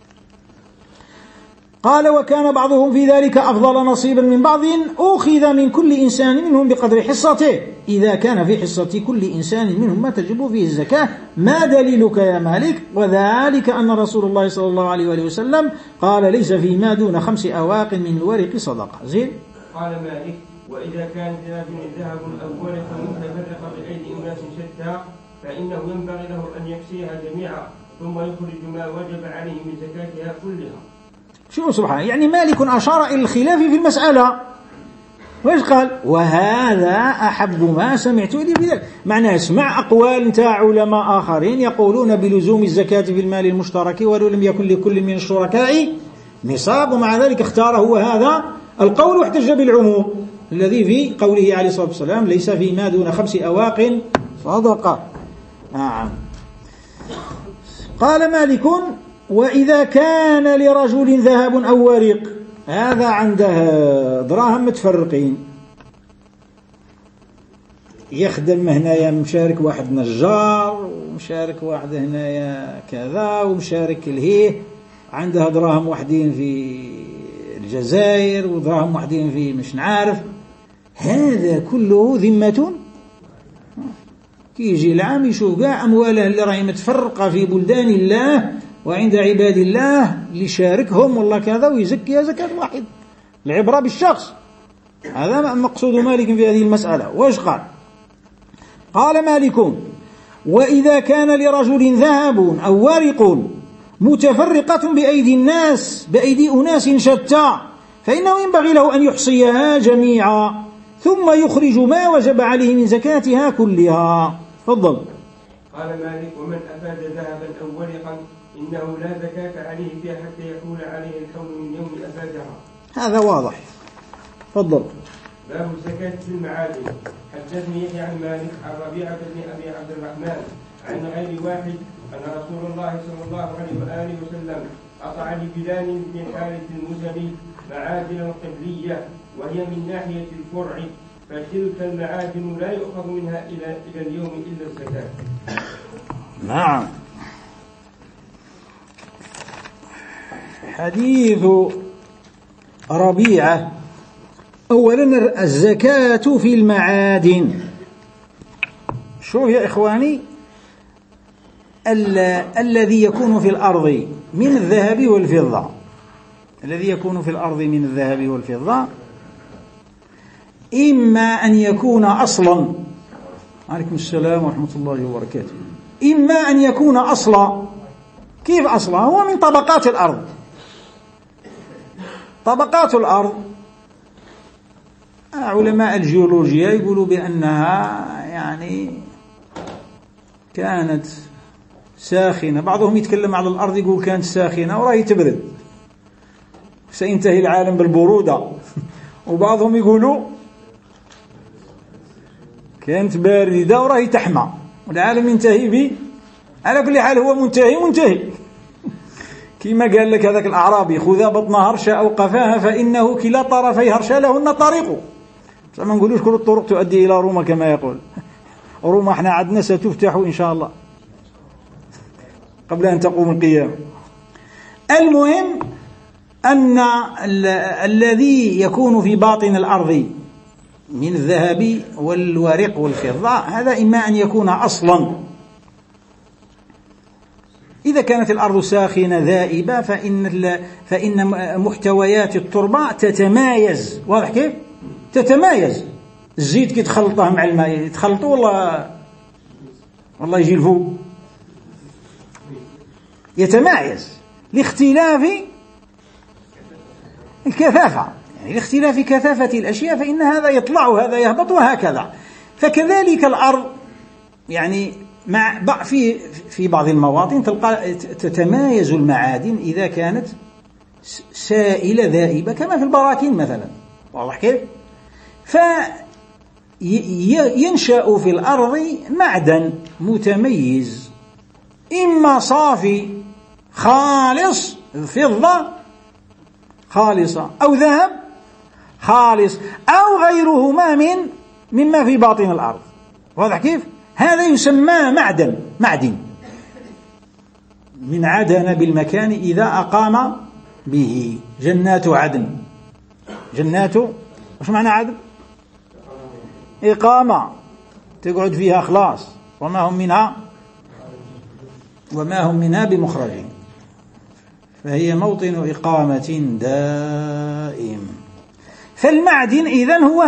قال: وكان بعضهم في ذلك أفضل نصيبا من بعض، أخذ من كل إنسان منهم بقدر حصته، إذا كان في حصة كل إنسان منهم ما تجب فيه الزكاة. ما دليلك يا مالك؟ وذلك أن رسول الله صلى الله عليه وآله وسلم قال: ليس فيما دون 5 أواق من الورق صدقة. زين. قال مالك: وإذا كان ذهب أو ورق متفرقة بأيدي أناس شتى فإنه ينبغي له أن يكسيها جميعا ثم يخرج ما وجب عليه من زكاتها كلها. شو سبحانه، يعني مالك أشار إلى الخلاف في المسألة، وإيش قال؟ وهذا أحب ما سمعت لي بذلك. معناه اسمع أقوال نتاع علماء آخرين يقولون بلزوم الزكاة في المال المشترك ولو لم يكن لكل من الشركاء نصاب، ومع ذلك اختار هو هذا القول واحتج بالعموم الذي في قوله عليه الصلاة والسلام: ليس فيما دون 5 أواق صدقة. نعم. قال مالك: وإذا كان لرجل ذهب أو ورق، هذا عنده دراهم متفرقين، يخدم هنايا مشارك واحد نجار، ومشارك واحد هنايا كذا، ومشارك الهيه، عنده دراهم واحدين في الجزائر ودراهم واحدين في مش نعرف، هذا كله ذمة. كي يجي العام يشوف كاع أمواله اللي راهي متفرقة في بلدان الله وعند عباد الله اللي شاركهم والله كذا، ويزكي زكاة واحد. العبرة بالشخص. هذا مقصود مالك في هذه المسألة. واش قال؟ قال مالك: وإذا كان لرجل ذهب أو ورق متفرقة بأيدي أناس شتى فإنه ينبغي له أن يحصيها جميعا ثم يخرج ما وجب عليه من زكاتها كلها. تفضل. قال مالك: ومن أفاد ذهبا أو ورقا إنه لا زكاة عليه فيها حتى يحول عليه الحول من يوم أفادها. هذا واضح. تفضل. باب الزكاة في المعادن. حدثني يحيى عن مالك عن ربيعة بن أبي عبد الرحمن عن غير واحد أن رسول الله صلى الله عليه وآله وسلم قطع لبلال بن الحارث المزني معادن قبلية وهي من ناحية الفرع، فتلك المعادن لا يؤخذ منها إلى اليوم إلا الزكاة. نعم. حديث ربيعة. أولا الزكاة في المعادن. شوف يا إخواني، الذي يكون في الأرض من الذهب والفضة، الذي يكون في الأرض من الذهب والفضة إما أن يكون أصلا، عليكم السلام ورحمة الله وبركاته، إما أن يكون أصلا. كيف أصلا؟ هو من طبقات الأرض. طبقات الأرض علماء الجيولوجيا يقولوا بأنها يعني كانت ساخنة. بعضهم يتكلم على الأرض يقول كانت ساخنة وراهي تبرد سينتهي العالم بالبرودة، وبعضهم يقولوا كانت باردة وراهي تحمى والعالم ينتهي به. على كل حال هو منتهي كما قال لك هذاك الأعرابي: خذا بطن هرشة أو قفاها فإنه كلا طرفي هرشة لهن طريق. ما نقولوش كل الطرق تؤدي إلى روما كما يقول. روما احنا عدنا ستفتح إن شاء الله قبل أن تقوم القيامة. المهم أن الذي يكون في باطن الأرض من الذهب والورق والفضة هذا إما أن يكون أصلا. إذا كانت الأرض ساخنة ذائبة فإن محتويات التربة تتمايز. واضح كيف؟ تتمايز. الزيت كي تخلطه مع الماء يتخلطه والله يجي الفوق، يتمايز لاختلاف الكثافة، يعني لاختلاف كثافة الأشياء، فإن هذا يطلع وهذا يهبط وهكذا. فكذلك الأرض يعني في بعض المواطن تلقى تتمايز المعادن إذا كانت سائلة ذائبة كما في البراكين مثلا. واضح كيف؟ فينشأ في الأرض معدن متميز، إما صافي خالص، فضة خالصة أو ذهب خالص أو غيرهما مما في باطن الأرض. واضح كيف؟ هذا يسمى معدن من عدن بالمكان إذا أقام به. جنات عدن، جنات وش معنى عدن؟ إقامة، تقعد فيها خلاص، وما هم منها بمخرجين، فهي موطن إقامة دائم. فالمعدن إذن هو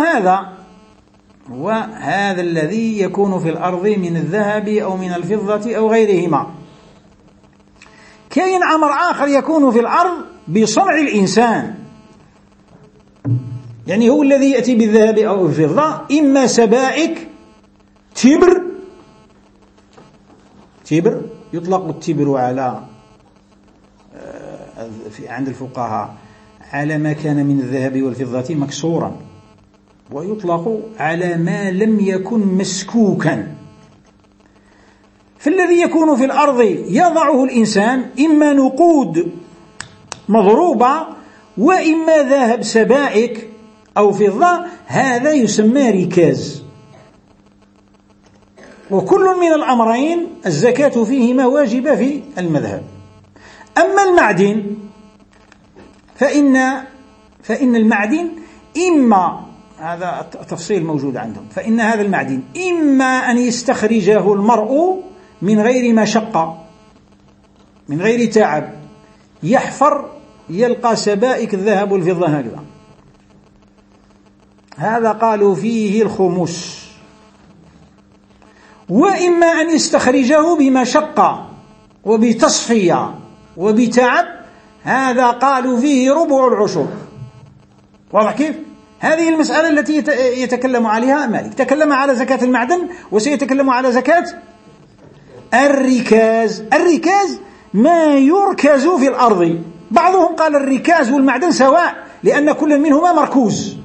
هذا الذي يكون في الأرض من الذهب أو من الفضة أو غيرهما. كاين أمر آخر يكون في الأرض بصنع الإنسان، يعني هو الذي يأتي بالذهب أو الفضة، إما سبائك، تبر يطلق التبر على عند الفقهاء على ما كان من الذهب والفضة مكسورا، ويطلق على ما لم يكن مسكوكا. فالذي يكون في الأرض يضعه الإنسان إما نقود مضروبة وإما ذهب سبائك أو فضة، هذا يسمى ركاز. وكل من الأمرين الزكاة فيهما واجبة في المذهب. أما المعدن فإن المعدن إما، هذا تفصيل موجود عندهم، فإن هذا المعدن إما أن يستخرجه المرء من غير مشقة، من غير تعب، يحفر يلقى سبائك الذهب والفضة هكذا، هذا قالوا فيه الخمس. وإما أن يستخرجه بمشقة وبتصفية وبتعب، هذا قالوا فيه ربع العشر. واضح كيف؟ هذه المسألة التي يتكلم عليها مالك. تكلم على زكاة المعدن، وسيتكلم على زكاة الركاز. الركاز ما يركز في الأرض. بعضهم قال الركاز والمعدن سواء، لأن كل منهما مركوز.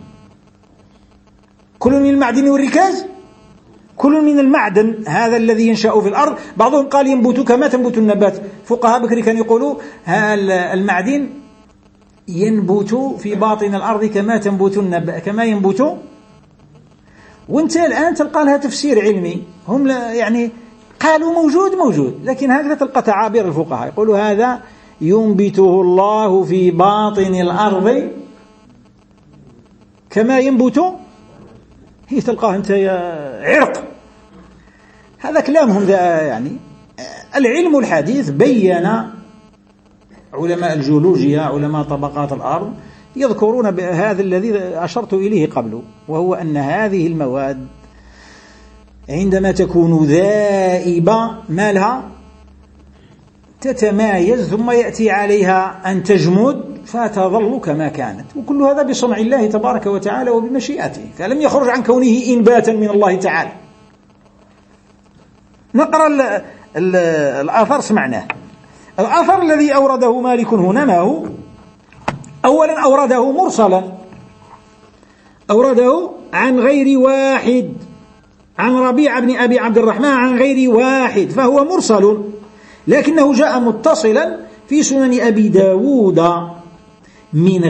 كل من المعدن والركاز، كل من المعدن هذا الذي ينشأ في الأرض. بعضهم قال ينبت كما تنبت النبات. فقهاء بكري كانوا يقولوا المعدن ينبت في باطن الأرض كما تنبت النبات، كما ينبت. وانت الآن تلقى لها تفسير علمي، هم يعني قالوا موجود، لكن هكذا تلقى تعابير الفقهاء يقولوا هذا ينبته الله في باطن الأرض كما ينبت، هي تلقاه انت عرق. هذا كلامهم ذا. يعني العلم الحديث بين، علماء الجيولوجيا، علماء طبقات الأرض، يذكرون بهذا الذي أشرت إليه قبل، وهو أن هذه المواد عندما تكون ذائبة ما لها تتمايز، ثم يأتي عليها أن تجمد فتظل كما كانت، وكل هذا بصنع الله تبارك وتعالى وبمشيئته، فلم يخرج عن كونه إنباتا من الله تعالى. نقرأ الآثار سمعناه. الآثر الذي أورده مالك هنا ما هو؟ أولا أورده مرسلا، أورده عن غير واحد، عن ربيع بن أبي عبد الرحمن عن غير واحد، فهو مرسل، لكنه جاء متصلا في سنن أبي داود من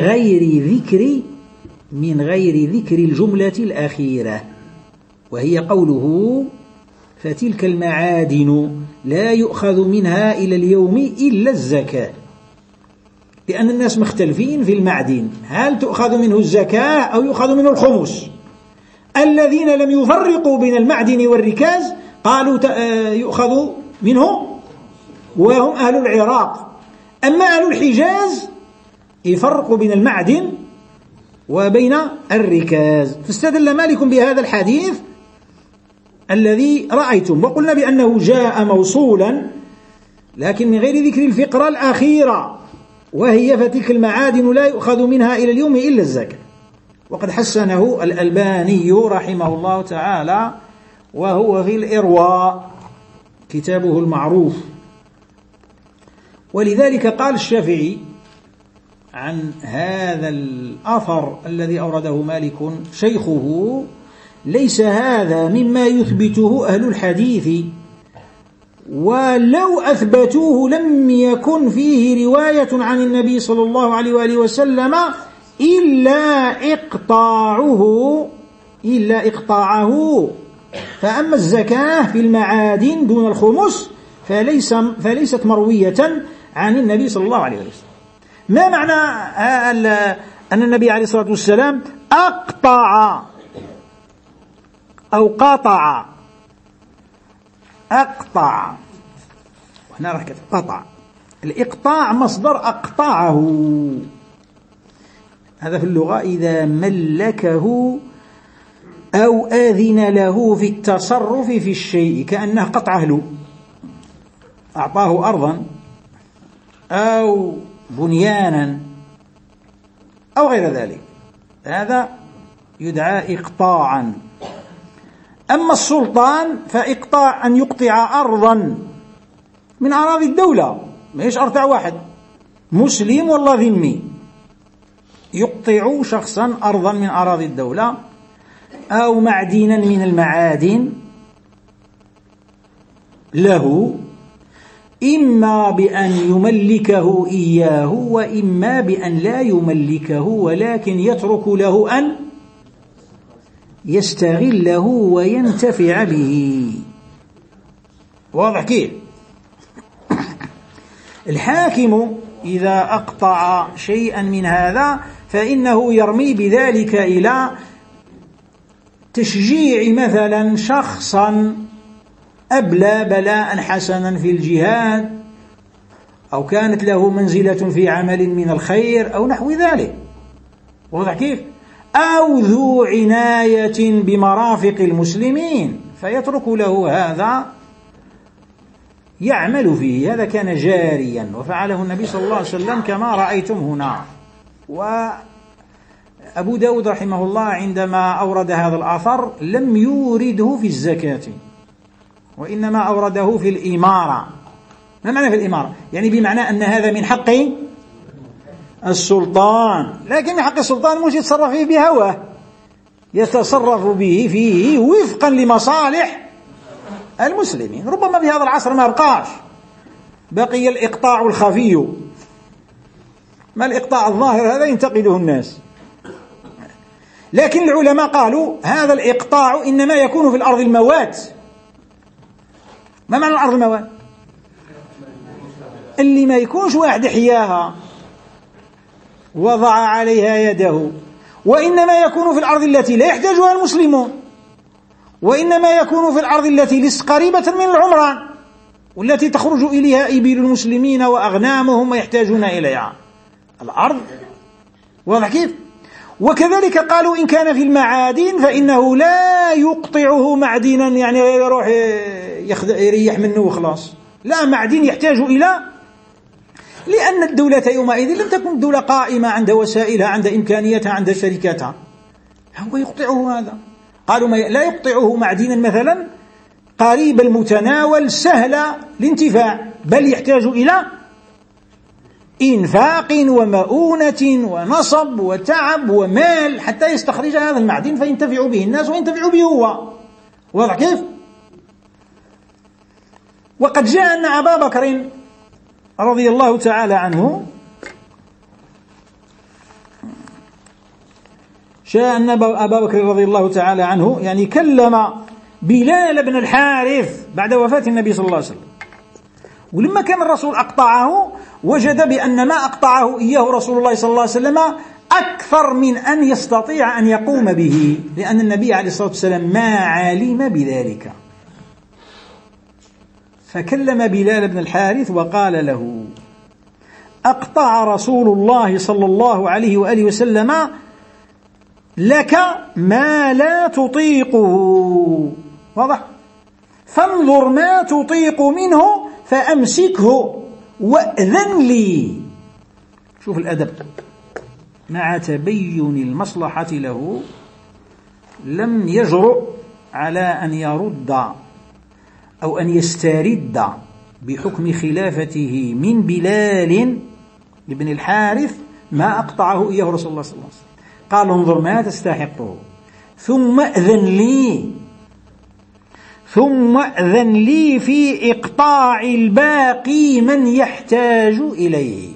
غير ذكر الجملة الأخيرة، وهي قوله فتلك المعادن لا يؤخذ منها إلى اليوم إلا الزكاة. لأن الناس مختلفين في المعدن، هل تؤخذ منه الزكاة أو يؤخذ منه الخمس؟ الذين لم يفرقوا بين المعدن والركاز قالوا يؤخذ منه، وهم أهل العراق. أما أهل الحجاز يفرقوا بين المعدن وبين الركاز. فاستدل مالك بهذا الحديث الذي رأيتم، وقلنا بأنه جاء موصولا لكن من غير ذكر الفقرة الأخيرة، وهي فتلك المعادن لا يؤخذ منها إلى اليوم إلا الزكاة. وقد حسنه الألباني رحمه الله تعالى، وهو في الإرواء كتابه المعروف. ولذلك قال الشافعي عن هذا الأثر الذي أورده مالك شيخه: ليس هذا مما يثبته أهل الحديث ولو أثبتوه لم يكن فيه رواية عن النبي صلى الله عليه وآله وسلم إلا إقطاعه. فأما الزكاة في المعادن دون الخمس فليست مروية عن النبي صلى الله عليه وسلم. ما معنى أن النبي عليه الصلاة والسلام أقطع أو قطع هنا راح قطع. الإقطاع مصدر أقطعه، هذا في اللغة إذا ملكه أو آذن له في التصرف في الشيء، كأنه قطعه له، أعطاه أرضا أو بنيانا أو غير ذلك، هذا يدعى إقطاعا. أما السلطان فإقطاع أن يقطع أرضا من أراضي الدولة، ماهيش أرض واحد مسلم والله ذمي، يقطع شخصا أرضا من أراضي الدولة أو معدنا من المعادن له، إما بأن يملكه إياه وإما بأن لا يملكه ولكن يترك له أن يستغله وينتفع به. واضح كيف؟ الحاكم إذا أقطع شيئا من هذا فإنه يرمي بذلك إلى تشجيع مثلا شخصا أبلى بلاء حسنا في الجهاد، أو كانت له منزلة في عمل من الخير أو نحو ذلك. واضح كيف؟ أو ذو عناية بمرافق المسلمين فيترك له هذا يعمل فيه، هذا كان جاريا وفعله النبي صلى الله عليه وسلم كما رأيتم هنا. وأبو داود رحمه الله عندما أورد هذا الأثر لم يورده في الزكاة، وإنما أورده في الإمارة. ما معنى في الإمارة؟ يعني بمعنى أن هذا من حق السلطان، لكن من حق السلطان مش يتصرف فيه بهواه، يتصرف به فيه وفقا لمصالح المسلمين. ربما في هذا العصر ما بقاش، بقي الإقطاع الخفي، ما الإقطاع الظاهر هذا ينتقده الناس. لكن العلماء قالوا هذا الإقطاع إنما يكون في الأرض الموات. ما معنى الأرض الموات؟ اللي ما يكونش واحد حياها وضع عليها يده، وإنما يكون في الأرض التي لا يحتاجها المسلمون، وإنما يكون في الأرض التي ليست قريبة من العمران والتي تخرج إليها إبل المسلمين وأغنامهم ويحتاجون إليها الأرض. واضح كيف؟ وكذلك قالوا إن كان في المعادن فإنه لا يقطعه معدنا يعني يروح يريح منه وخلاص، لا، معدن يحتاج إلى، لأن الدولة يومئذ لم تكن دولة قائمة عند وسائلها، عند إمكانياتها، عند شركاتها، هو يقطعه هذا. قالوا لا يقطعه معدنا مثلا قريب المتناول سهل الانتفاع، بل يحتاج إلى إنفاق ومؤونة ونصب وتعب ومال حتى يستخرج هذا المعدن فينتفع به الناس وينتفع به هو. واضح كيف؟ وقد جاء أن أبا بكر رضي الله تعالى عنه أبا بكر رضي الله تعالى عنه يعني كلم بلال بن الحارث بعد وفاة النبي صلى الله عليه وسلم، ولما كان الرسول أقطعه وجد بأن ما أقطعه إياه رسول الله صلى الله عليه وسلم أكثر من أن يستطيع أن يقوم به، لأن النبي عليه الصلاة والسلام ما علم بذلك. فكلم بلال بن الحارث وقال له: أقطع رسول الله صلى الله عليه وآله وسلم لك ما لا تطيقه، واضح؟ فانظر ما تطيق منه فأمسكه وأذن لي. شوف الأدب، مع تبين المصلحة له لم يجرؤ على أن يرد أو أن يسترد بحكم خلافته من بلال بن الحارث ما أقطعه إياه رسول الله صلى الله عليه وسلم. قال: انظر ما تستحقه ثم أذن لي. ثم أذن لي في إقطاع الباقي من يحتاج إليه.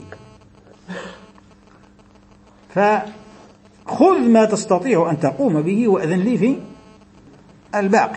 فخذ ما تستطيع أن تقوم به وأذن لي في الباقي.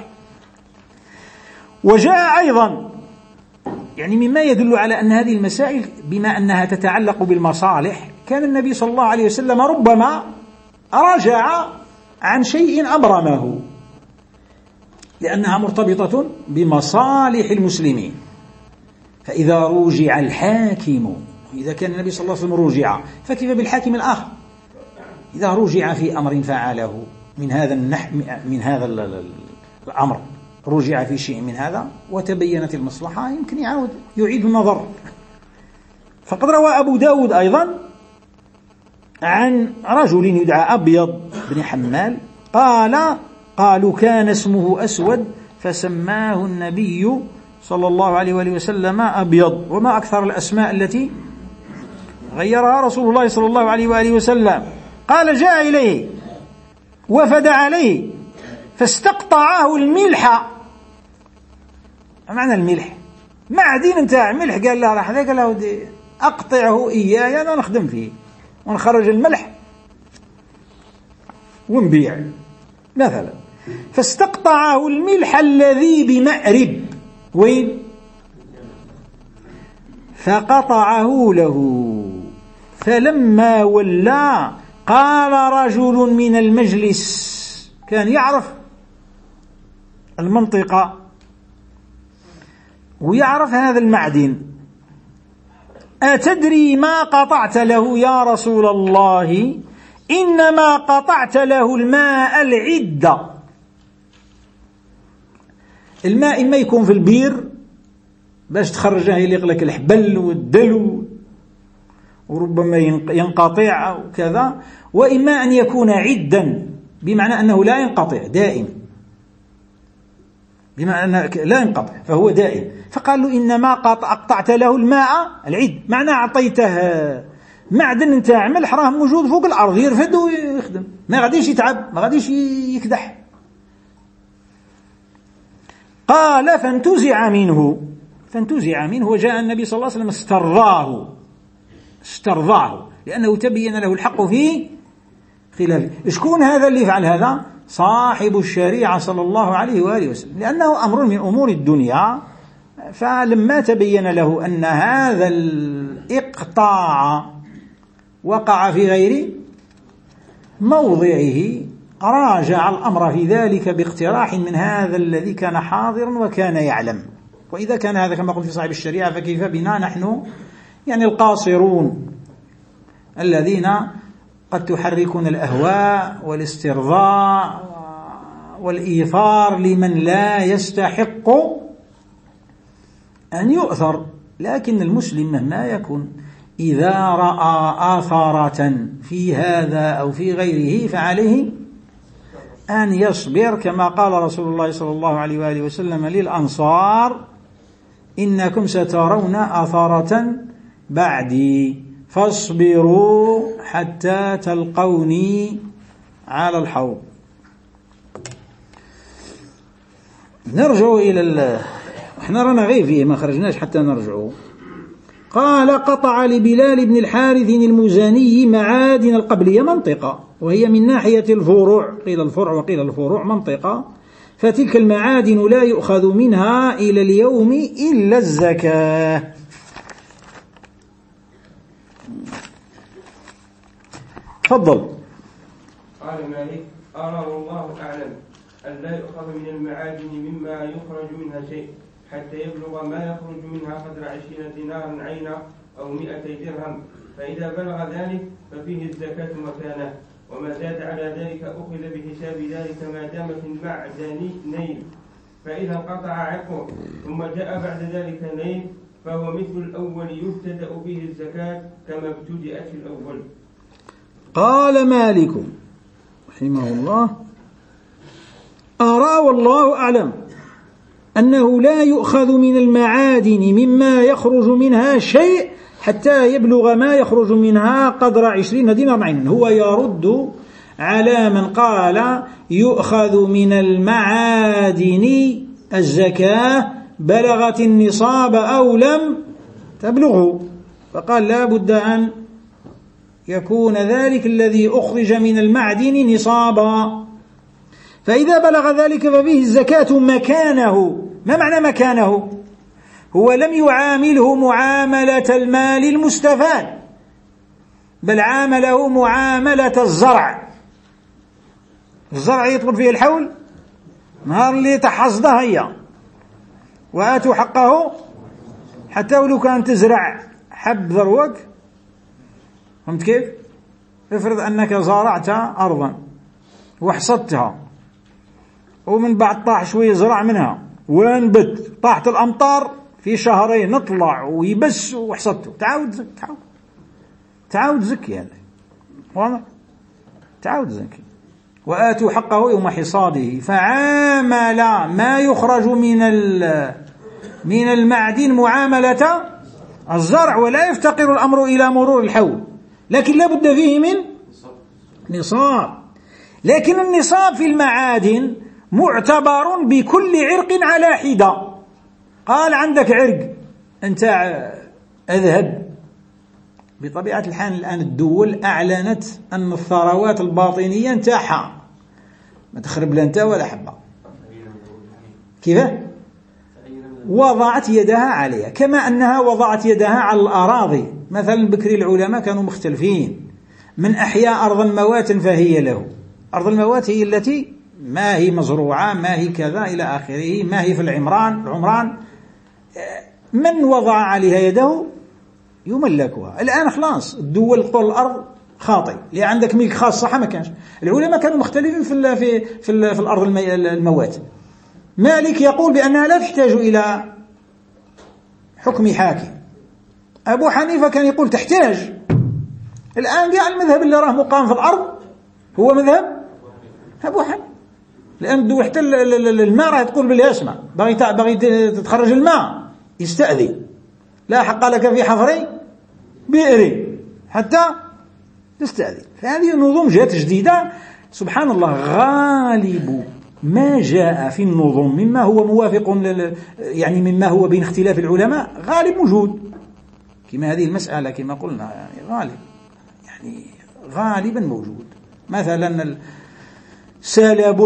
وجاء أيضا يعني مما يدل على أن هذه المسائل بما أنها تتعلق بالمصالح كان النبي صلى الله عليه وسلم ربما رجع عن شيء أبرمه لأنها مرتبطة بمصالح المسلمين. فإذا رجع الحاكم، إذا كان النبي صلى الله عليه وسلم رجع فكيف بالحاكم الآخر؟ إذا رجع في أمر فعله من هذا الأمر، رجع في شيء من هذا وتبينت المصلحة يمكن يعيد النظر. فقد روى أبو داود أيضا عن رجل يدعى أبيض بن حمال قالوا كان اسمه أسود فسماه النبي صلى الله عليه وآله وسلم أبيض. وما أكثر الأسماء التي غيرها رسول الله صلى الله عليه وآله وسلم. قال جاء إليه وفد عليه فاستقطعه الملح. معنى الملح معدن نتاع ملح، قال له راح ذاك له أقطعه إياي أنا نخدم فيه ونخرج الملح ونبيع مثلا. فاستقطعه الملح الذي بمأرب وين فقطعه له. فلما ولى قال رجل من المجلس كان يعرف المنطقة ويعرف هذا المعدن: أتدري ما قطعت له يا رسول الله؟ إنما قطعت له الماء العدة. الماء إما يكون في البير باش تخرجه يليق لك الحبل والدلو وربما ينقطع وكذا، وإما أن يكون عدا بمعنى أنه لا ينقطع دائم، بمعنى أنه لا ينقطع فهو دائم. فقال له إنما قطعت له الماء العد، معنى أعطيته معدن نتاع ملح راه موجود فوق الأرض يرفد ويخدم، ما غاديش يتعب، ما غاديش يكدح. قال فانتزع منه وجاء النبي صلى الله عليه وسلم استرضاه لأنه تبين له الحق في خلافه. شكون هذا اللي فعل هذا؟ صاحب الشريعة صلى الله عليه وآله وسلم، لأنه أمر من أمور الدنيا. فلما تبين له أن هذا الإقطاع وقع في غير موضعه راجع الأمر في ذلك باقتراح من هذا الذي كان حاضرا وكان يعلم. وإذا كان هذا كما قلت في صاحب الشريعة فكيف بنا نحن يعني القاصرون الذين قد تحركون الأهواء والاسترضاء والإيثار لمن لا يستحق أن يؤثر. لكن المسلم مهما يكن إذا رأى آثارة في هذا أو في غيره فعليه أن يصبر، كما قال رسول الله صلى الله عليه وآله وسلم للأنصار: إنكم سترون آثارة بعدي فاصبروا حتى تلقوني على الحوض. نرجع إلى احنا رانا غير فيه ما خرجناش حتى نرجعوا. قال: قطع لبلال بن الحارث المزاني معادن القبلية منطقة، وهي من ناحية الفروع، قيل الفرع وقيل الفروع منطقة، فتلك المعادن لا يؤخذ منها إلى اليوم إلا الزكاة. تفضل. قال مالك: أرى والله أعلم أن لا يؤخذ من المعادن مما يخرج منها شيء حتى يبلغ ما يخرج منها قدر 20 دينارا عينا أو 200 درهم، فإذا بلغ ذلك ففيه الزكاة مكانه، وما زاد على ذلك أخذ بحساب ذلك ما دام في المعدن نيل، فإذا انقطع عقله ثم جاء بعد ذلك نيل فهو مثل الأول يبتدأ به الزكاة كما ابتدأت في الأول. قال مالك رحمه الله: أرى والله أعلم أنه لا يؤخذ من المعادن مما يخرج منها شيء حتى يبلغ ما يخرج منها قدر 20 دينار عينا. هو يرد على من قال يؤخذ من المعادن الزكاة بلغت النصاب أو لم تبلغه، فقال لا بد أن يكون ذلك الذي أخرج من المعدن نصابا. فإذا بلغ ذلك ففيه الزكاة مكانه. ما معنى مكانه؟ هو لم يعامله معاملة المال المستفاد، بل عامله معاملة الزرع. الزرع يطول فيه الحول، نهار اللي تحصده هي، وآتوا حقه حتى ولو كان تزرع حب ذروك. فهمت كيف؟ افرض أنك زرعت أرضا وحصدتها، ومن بعد طاح شوية زرع منها وانبت، طاحت الأمطار في شهرين نطلع ويبس وحصدته، تعاود زكي. هذا واضح؟ تعاود زكي. وآتوا حقه يوم حصاده، فعامل ما يخرج من المعدن معاملة الزرع، ولا يفتقر الأمر إلى مرور الحول، لكن لا بد فيه من نصاب. لكن النصاب في المعادن معتبر بكل عرق على حدة. قال عندك عرق أنت أذهب. بطبيعة الحال الآن الدول أعلنت أن الثروات الباطنية نتاعها ما تخرب لا انت ولا حبة. كيف؟ وضعت يدها عليها، كما أنها وضعت يدها على الأراضي. مثلا بكري العلماء كانوا مختلفين، من أحياء أرض الموات فهي له. أرض الموات هي التي ما هي مزروعة، ما هي كذا إلى آخره، ما هي في العمران. من وضع عليها يده يملكها. الآن خلاص الدول طول الأرض خاطئ، اللي عندك ملك خاص صح ما كانش. العلماء كانوا مختلفين في الأرض الموات. مالك يقول بأنها لا تحتاج إلى حكم حاكم. أبو حنيفة كان يقول تحتاج. الآن جاء المذهب اللي راه مقام في الأرض هو مذهب أبو حنيفة. الآن الدول حتى الماء راه تقول بالياسمة، باغي تخرج الماء يستأذن، لا حق لك في حفر بئر حتى تستأذن. فهذه نظم جاءت جديدة سبحان الله. غالب ما جاء في النظم مما هو موافق يعني مما هو بين اختلاف العلماء غالب موجود، كما هذه المسألة كما قلنا يعني غالبا موجود. مثلا سالاب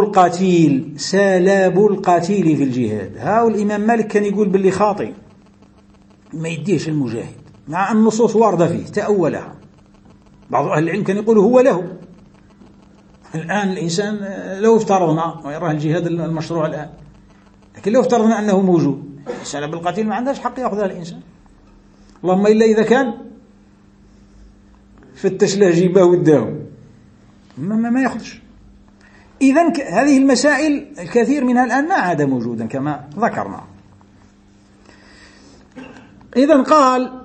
القتيل في الجهاد، ها الإمام مالك كان يقول باللي خاطئ ما يديش المجاهد، مع النصوص واردة فيه تأولها. بعض أهل العلم كان يقول هو له. الآن الإنسان لو افترضنا ويراه الجهاد المشروع الآن، لكن لو افترضنا أنه موجود، سالب القتيل ما عندهاش حق يأخذها الإنسان، اللهم إلا إذا كان فتش له جيبه وداه ما يأخذش. إذن هذه المسائل الكثير منها الآن ما عاد موجودا كما ذكرنا. إذن قال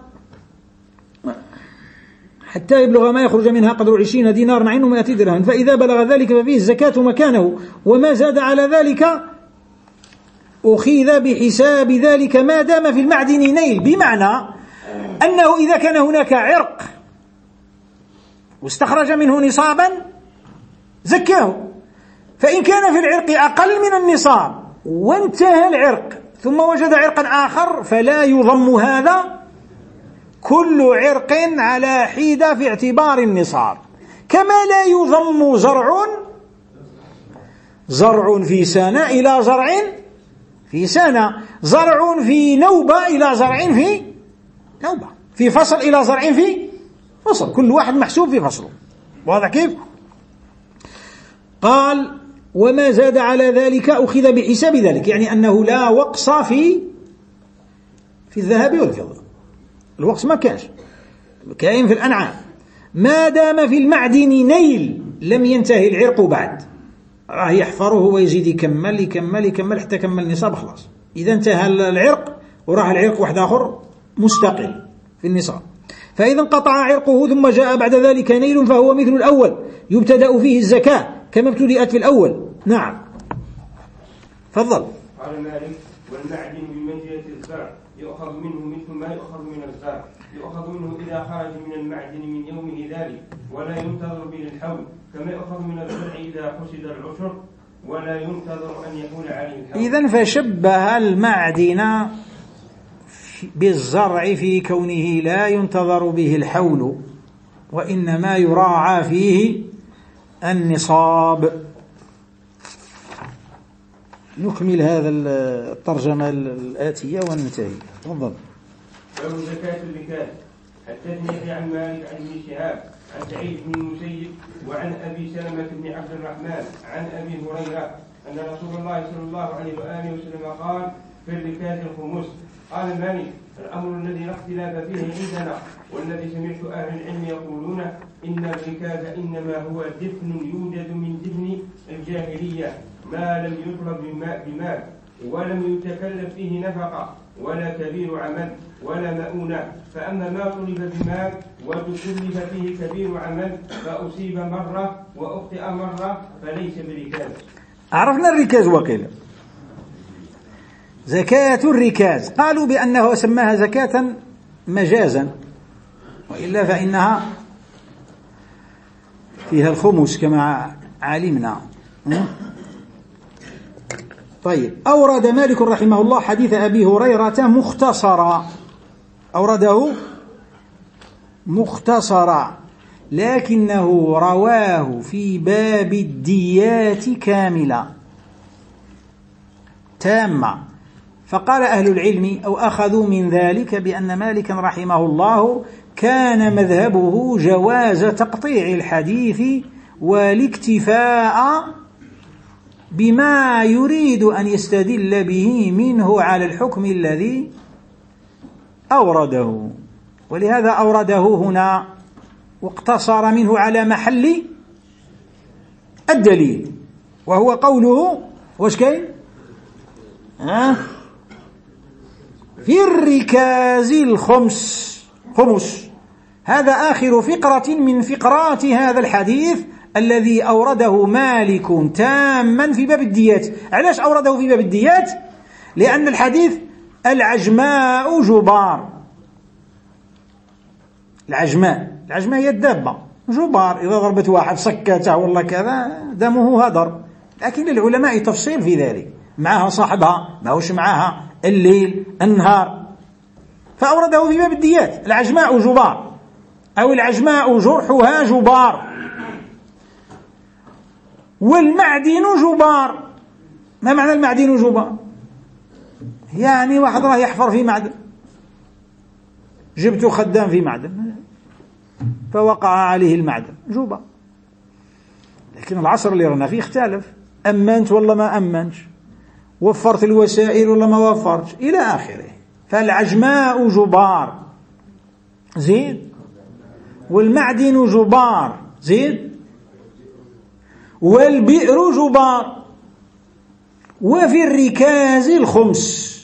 حتى يبلغ ما يخرج منها قدر 20 دينار نعين 100 درهم، فإذا بلغ ذلك ففيه الزكاة مكانه، وما زاد على ذلك أخذ بحساب ذلك ما دام في المعدن نيل. بمعنى أنه إذا كان هناك عرق واستخرج منه نصابا زكاه، فإن كان في العرق أقل من النصاب وانتهى العرق ثم وجد عرقا آخر فلا يضم هذا كل عرق على حيدة في اعتبار النصاب، كما لا يضم زرع في سنة إلى زرع في سنة، زرع في نوبة إلى زرع في نوبة، في فصل إلى زرع في فصل، كل واحد محسوب في فصله. واضح كيف؟ قال وما زاد على ذلك أخذ بحساب ذلك، يعني أنه لا وقص في الذهب والفضة، الوقص ما كانش كائن في الأنعام ما دام في المعدن نيل لم ينتهي العرق بعد، راه يحفره ويزيد يكمل حتى كمل النصاب خلاص. إذا انتهى العرق وراح العرق واحد آخر مستقل في النصاب، فإذا انقطع عرقه ثم جاء بعد ذلك نيل فهو مثل الأول يبتدأ فيه الزكاة كما ابتدأت في الأول. نعم تفضل. قال مالك والمعدن بمنزلة الزرع يؤخذ منه مثل ما يؤخذ من الزرع، يؤخذ منه إذا خرج من المعدن من يومه ذلك ولا ينتظر به الحول، كما يؤخذ من الزرع إذا حصد العشر ولا ينتظر أن يحول عليه الحول. إذن فشبه المعدن بالزرع في كونه لا ينتظر به الحول، وإنما يراعى فيه النصاب. نكمل هذا الترجمة الآتية وننتهي. تفضل. باب زكاة الركاز. حدثني عن مالك عن ابن شهاب عن سعيد بن المسيب وعن أبي سلمة بن عبد الرحمن عن أبي هريرة أن رسول الله صلى الله عليه وآله وسلم قال: في الركاز الخمس. قال مالك: الأمر الذي لا اختلاف فيه عندنا والذي سمعت أهل العلم يقولون إن الركاز إنما هو دفن يوجد من دفن الجاهلية ما لم يطلب بمال ولم يتكلف فيه نفقة ولا كبير عمل ولا مؤونة، فأما ما طلب بمال وتكلف فيه كبير عمل فأصيب مرة وأخطئ مرة فليس بركاز. عرفنا الركاز وقيل زكاة الركاز، قالوا بأنه سماها زكاة مجازا، وإلا فإنها فيها الخمس كما علمنا. طيب، أورد مالك رحمه الله حديث أبي هريرة مختصرا، أورده مختصرا، لكنه رواه في باب الديات كاملا تامة. فقال أهل العلم أو أخذوا من ذلك بأن مالك رحمه الله كان مذهبه جواز تقطيع الحديث والاكتفاء بما يريد أن يستدل به منه على الحكم الذي أورده، ولهذا أورده هنا واقتصر منه على محل الدليل، وهو قوله وش كاين في الركاز الخمس. هذا آخر فقرة من فقرات هذا الحديث الذي أورده مالك تاما في باب الديات. علاش أورده في باب الديات؟ لأن الحديث العجماء جبار. العجماء هي الدابة، جبار إذا ضربت واحد سكته والله كذا دمه هدر، لكن للعلماء تفصيل في ذلك، معها صاحبها ماهوش معها، الليل النهار، فأورده في باب الديات. العجماء جبار أو العجماء جرحها جبار، والمعدن جبار. ما معنى المعدن جبار؟ يعني واحد راه يحفر في معدن، جبت خدام في معدن فوقع عليه المعدن، جبار. لكن العصر اللي رانا فيه اختلف، أمنت ولا ما أمنتش، وفرت الوسائل ولا ما وفرتش، إلى آخره. فالعجماء جبار زيد، والمعدن جبار زيد، والبئر جبار، وفي الركاز الخمس.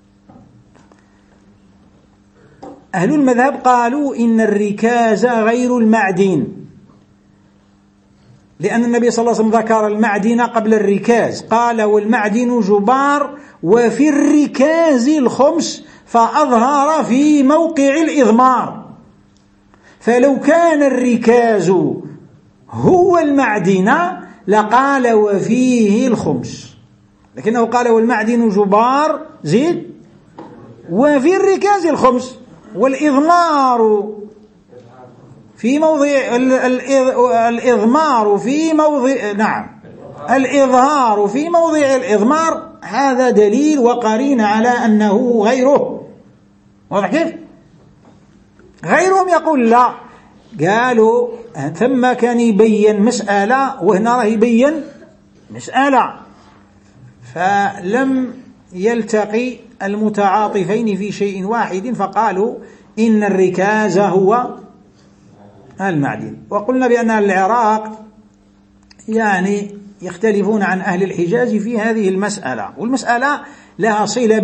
أهل المذهب قالوا إن الركاز غير المعدن، لأن النبي صلى الله عليه وسلم ذكر المعدن قبل الركاز، قال والمعدن جبار وفي الركاز الخمس، فأظهر في موقع الإضمار. فلو كان الركاز هو المعدن لقال وفيه الخمس، لكنه قال والمعدن جبار زيد وفي الركاز الخمس. والإضمار في موضع الإضمار في موضع الإظهار في موضع الإضمار، هذا دليل وقرين على أنه غيره. واضح كيف؟ غيرهم يقول لا، قالوا ثم كان يبين مسألة وهنا راه يبين مسألة، فلم يلتقي المتعاطفين في شيء واحد، فقالوا إن الركاز هو المعدن. وقلنا بأن العراق يعني يختلفون عن أهل الحجاز في هذه المسألة، والمسألة لها صلة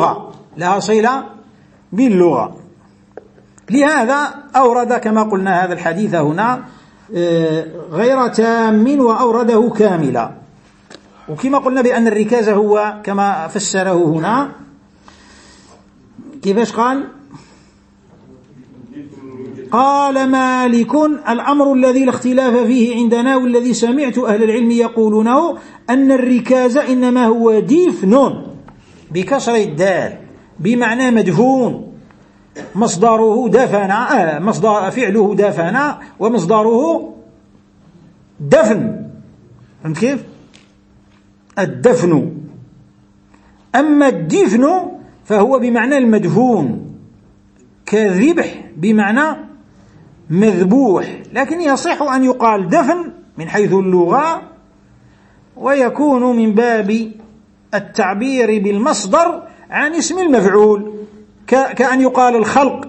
باللغة. لهذا أورد كما قلنا هذا الحديث هنا غير تام وأورده كاملا. وكما قلنا بأن الركاز هو كما فسره هنا، كيفاش قال؟ قال مالك: الأمر الذي لا اختلاف فيه عندنا والذي سمعت أهل العلم يقولونه أن الركاز إنما هو دفن بكسر الدال بمعنى مدفون، مصدره دفن، مصدر فعله دفن ومصدره دفن. فهمت كيف؟ الدفن. أما الدفن فهو بمعنى المدفون، كالذبح بمعنى مذبوح، لكن يصح أن يقال دفن من حيث اللغة، ويكون من باب التعبير بالمصدر عن اسم المفعول، كأن يقال الخلق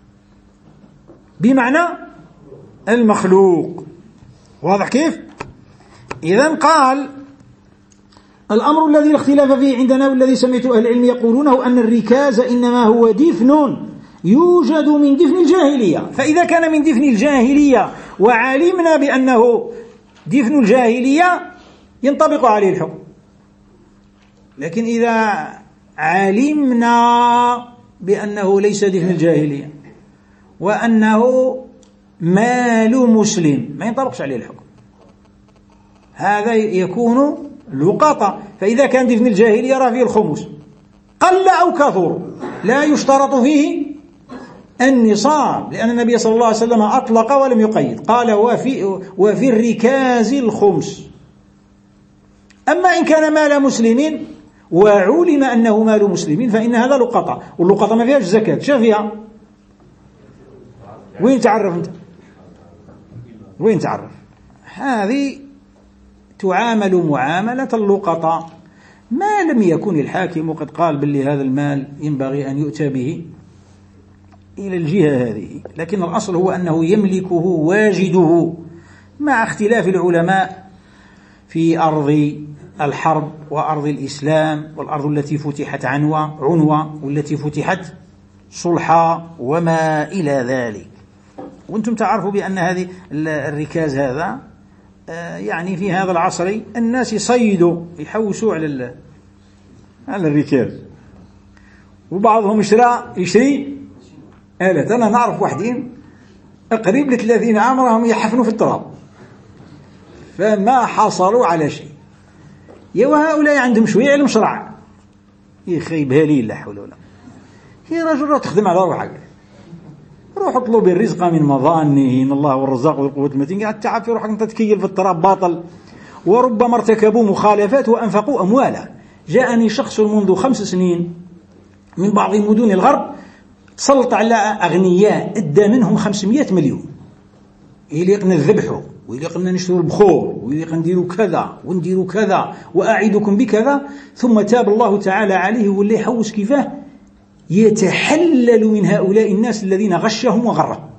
بمعنى المخلوق. واضح كيف؟ إذن قال: الأمر الذي لا اختلاف فيه عندنا والذي سمعت أهل العلم يقولونه أن الركاز إنما هو دفن يوجد من دفن الجاهلية. فإذا كان من دفن الجاهلية وعلمنا بأنه دفن الجاهلية ينطبق عليه الحكم، لكن إذا علمنا بأنه ليس دفن الجاهلية وأنه مال مسلم ما ينطبقش عليه الحكم، هذا يكون لقطة. فإذا كان دفن الجاهلية راه فيه الخمس قل أو كثر، لا يشترط فيه النصاب، لأن النبي صلى الله عليه وسلم أطلق ولم يقيد، قال وفي الركاز الخمس. أما إن كان مال مسلم وعلم أنه مال مسلم فإن هذا لقطة، واللقطة ما فيهاش زكاة. شاف فيها؟ وين تعرف أنت؟ وين تعرف؟ هذه تعامل معاملة اللقطة، ما لم يكن الحاكم قد قال باللي هذا المال ينبغي أن يؤتى به إلى الجهة هذه، لكن الأصل هو أنه يملكه واجده، مع اختلاف العلماء في أرض الحرب وأرض الإسلام، والأرض التي فتحت عنوة والتي فتحت صلحا وما إلى ذلك. وأنتم تعرفوا بأن هذه الركاز هذا يعني في هذا العصر الناس يصيدوا يحوسوا على الركاز، وبعضهم يشري آلة. أنا نعرف واحدين قريب ل30 عام راهم يحفنوا في التراب فما حصلوا على شيء. يا وهؤلاء عندهم شوية علم شرع يخيبها لي لا حول ولا قوة. يا رجل روح تخدم على روحك، روح اطلب الرزق من مظانه، إن الله والرزاق ذو القوة المتين. قاعد تعب في روحك أنت تكيل في التراب باطل. وربما ارتكبوا مخالفات وأنفقوا أموالا. جاءني شخص منذ 5 سنين من بعض مدن الغرب سلط على أغنياء ادى منهم 500 مليون، يليقنا نذبحوا ويليقنا نشتروا البخور ويليقنا نديروا كذا ونديروا كذا وأعدكم بكذا، ثم تاب الله تعالى عليه واللي يحوس كيفاه يتحلل من هؤلاء الناس الذين غشهم وغرهم.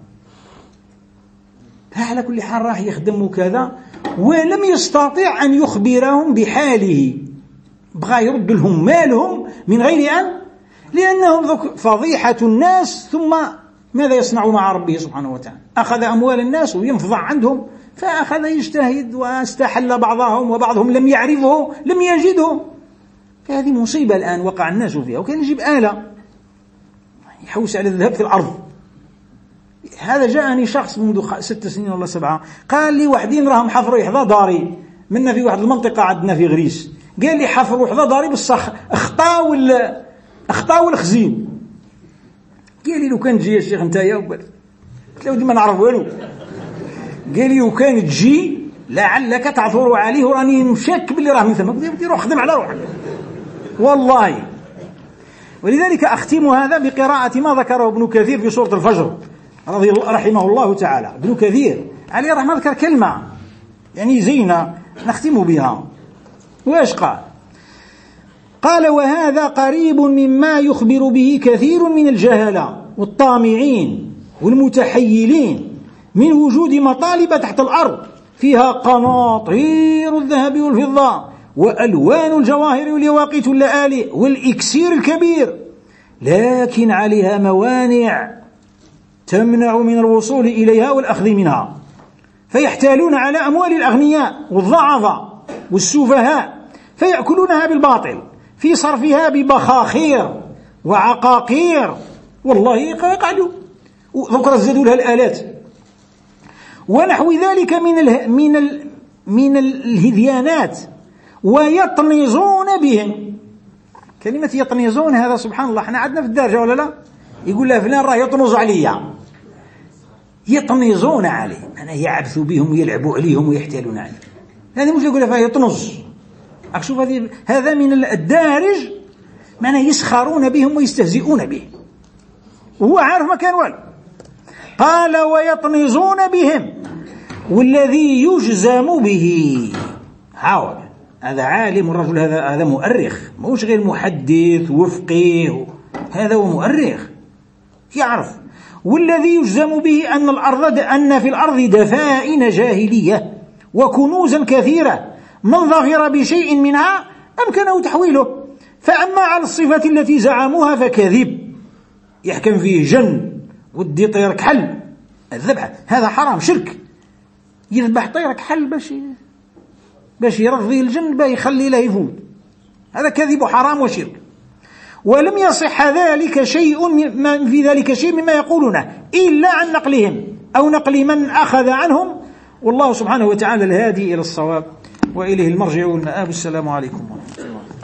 على كل حال راح يخدموا كذا ولم يستطيع أن يخبرهم بحاله، بغى يرد لهم مالهم من غير أن، لأنهم فضيحة الناس. ثم ماذا يصنع مع ربه سبحانه وتعالى؟ أخذ أموال الناس وينفضع عندهم، فأخذ يجتهد واستحل بعضهم وبعضهم لم يعرفه لم يجده. فهذه مصيبة الآن وقع الناس فيها. وكان يجيب آلة يحوس على الذهب في الأرض. هذا جاءني شخص منذ 6 سنين ولا 7 قال لي واحدين راهم حفروا يحظى داري منا في واحد المنطقة عندنا في غريس، قال لي حفروا يحظى داري بالصخ اخطاو الخزين. قال لي لو كان تجي يا شيخ انت يا قلت له ما نعرف والو. قال لي وكان تجي لعلك تعثر عليه وراني مشك باللي راه من ثم. قلت له روح خدم على روحك والله. ولذلك أختم هذا بقراءة ما ذكره ابن كثير في سورة الفجر رحمه الله تعالى. ابن كثير عليه رحمه ذكر كلمة يعني زينة نختم بها. وإيش قال؟ قال: وهذا قريب مما يخبر به كثير من الجهلة والطامعين والمتحيلين من وجود مطالب تحت الأرض فيها قناطير الذهب والفضة وألوان الجواهر واليواقيت واللآلئ والإكسير الكبير، لكن عليها موانع تمنع من الوصول إليها والأخذ منها، فيحتالون على أموال الأغنياء والضعفاء والسفهاء فيأكلونها بالباطل في صرفها ببخاخير وعقاقير والله يقعدوا. ذكر زادوا لها الآلات ونحو ذلك من الهذيانات. ويطنزون بهم. كلمة يطنزون هذا سبحان الله احنا عندنا في الدرجة ولا لا؟ يقول له فلان راه يطنز عليا. يطنزون عليه يعني يعبثوا بهم ويلعبوا عليهم ويحتالون عليه. هذه مش يقول له يطنز. أشوف هذا من الدارج معناه يسخرون بهم ويستهزئون بهم وهو عارف ما كان والو. قال ويطنزون بهم والذي يجزم به. هذا عالم الرجل هذا مؤرخ مش غير محدث وفقيه هذا هو مؤرخ يعرف. والذي يجزم به أن في الأرض دفائن جاهلية وكنوزا كثيرة من ظفر بشيء منها أمكنه تحويله. فأما على الصفة التي زعموها فكذب يحكم فيه جن ودي طير كحل. الذبح هذا حرام شرك. يذبح طير كحل باش يرضي الجن باش يخلي له يفوت. هذا كذب حرام وشرك. ولم يصح ذلك شيء في ذلك شيء مما يقولونه إلا عن نقلهم أو نقل من أخذ عنهم. والله سبحانه وتعالى الهادي إلى الصواب وإليه المرجع والمآب. السلام عليكم ورحمة الله.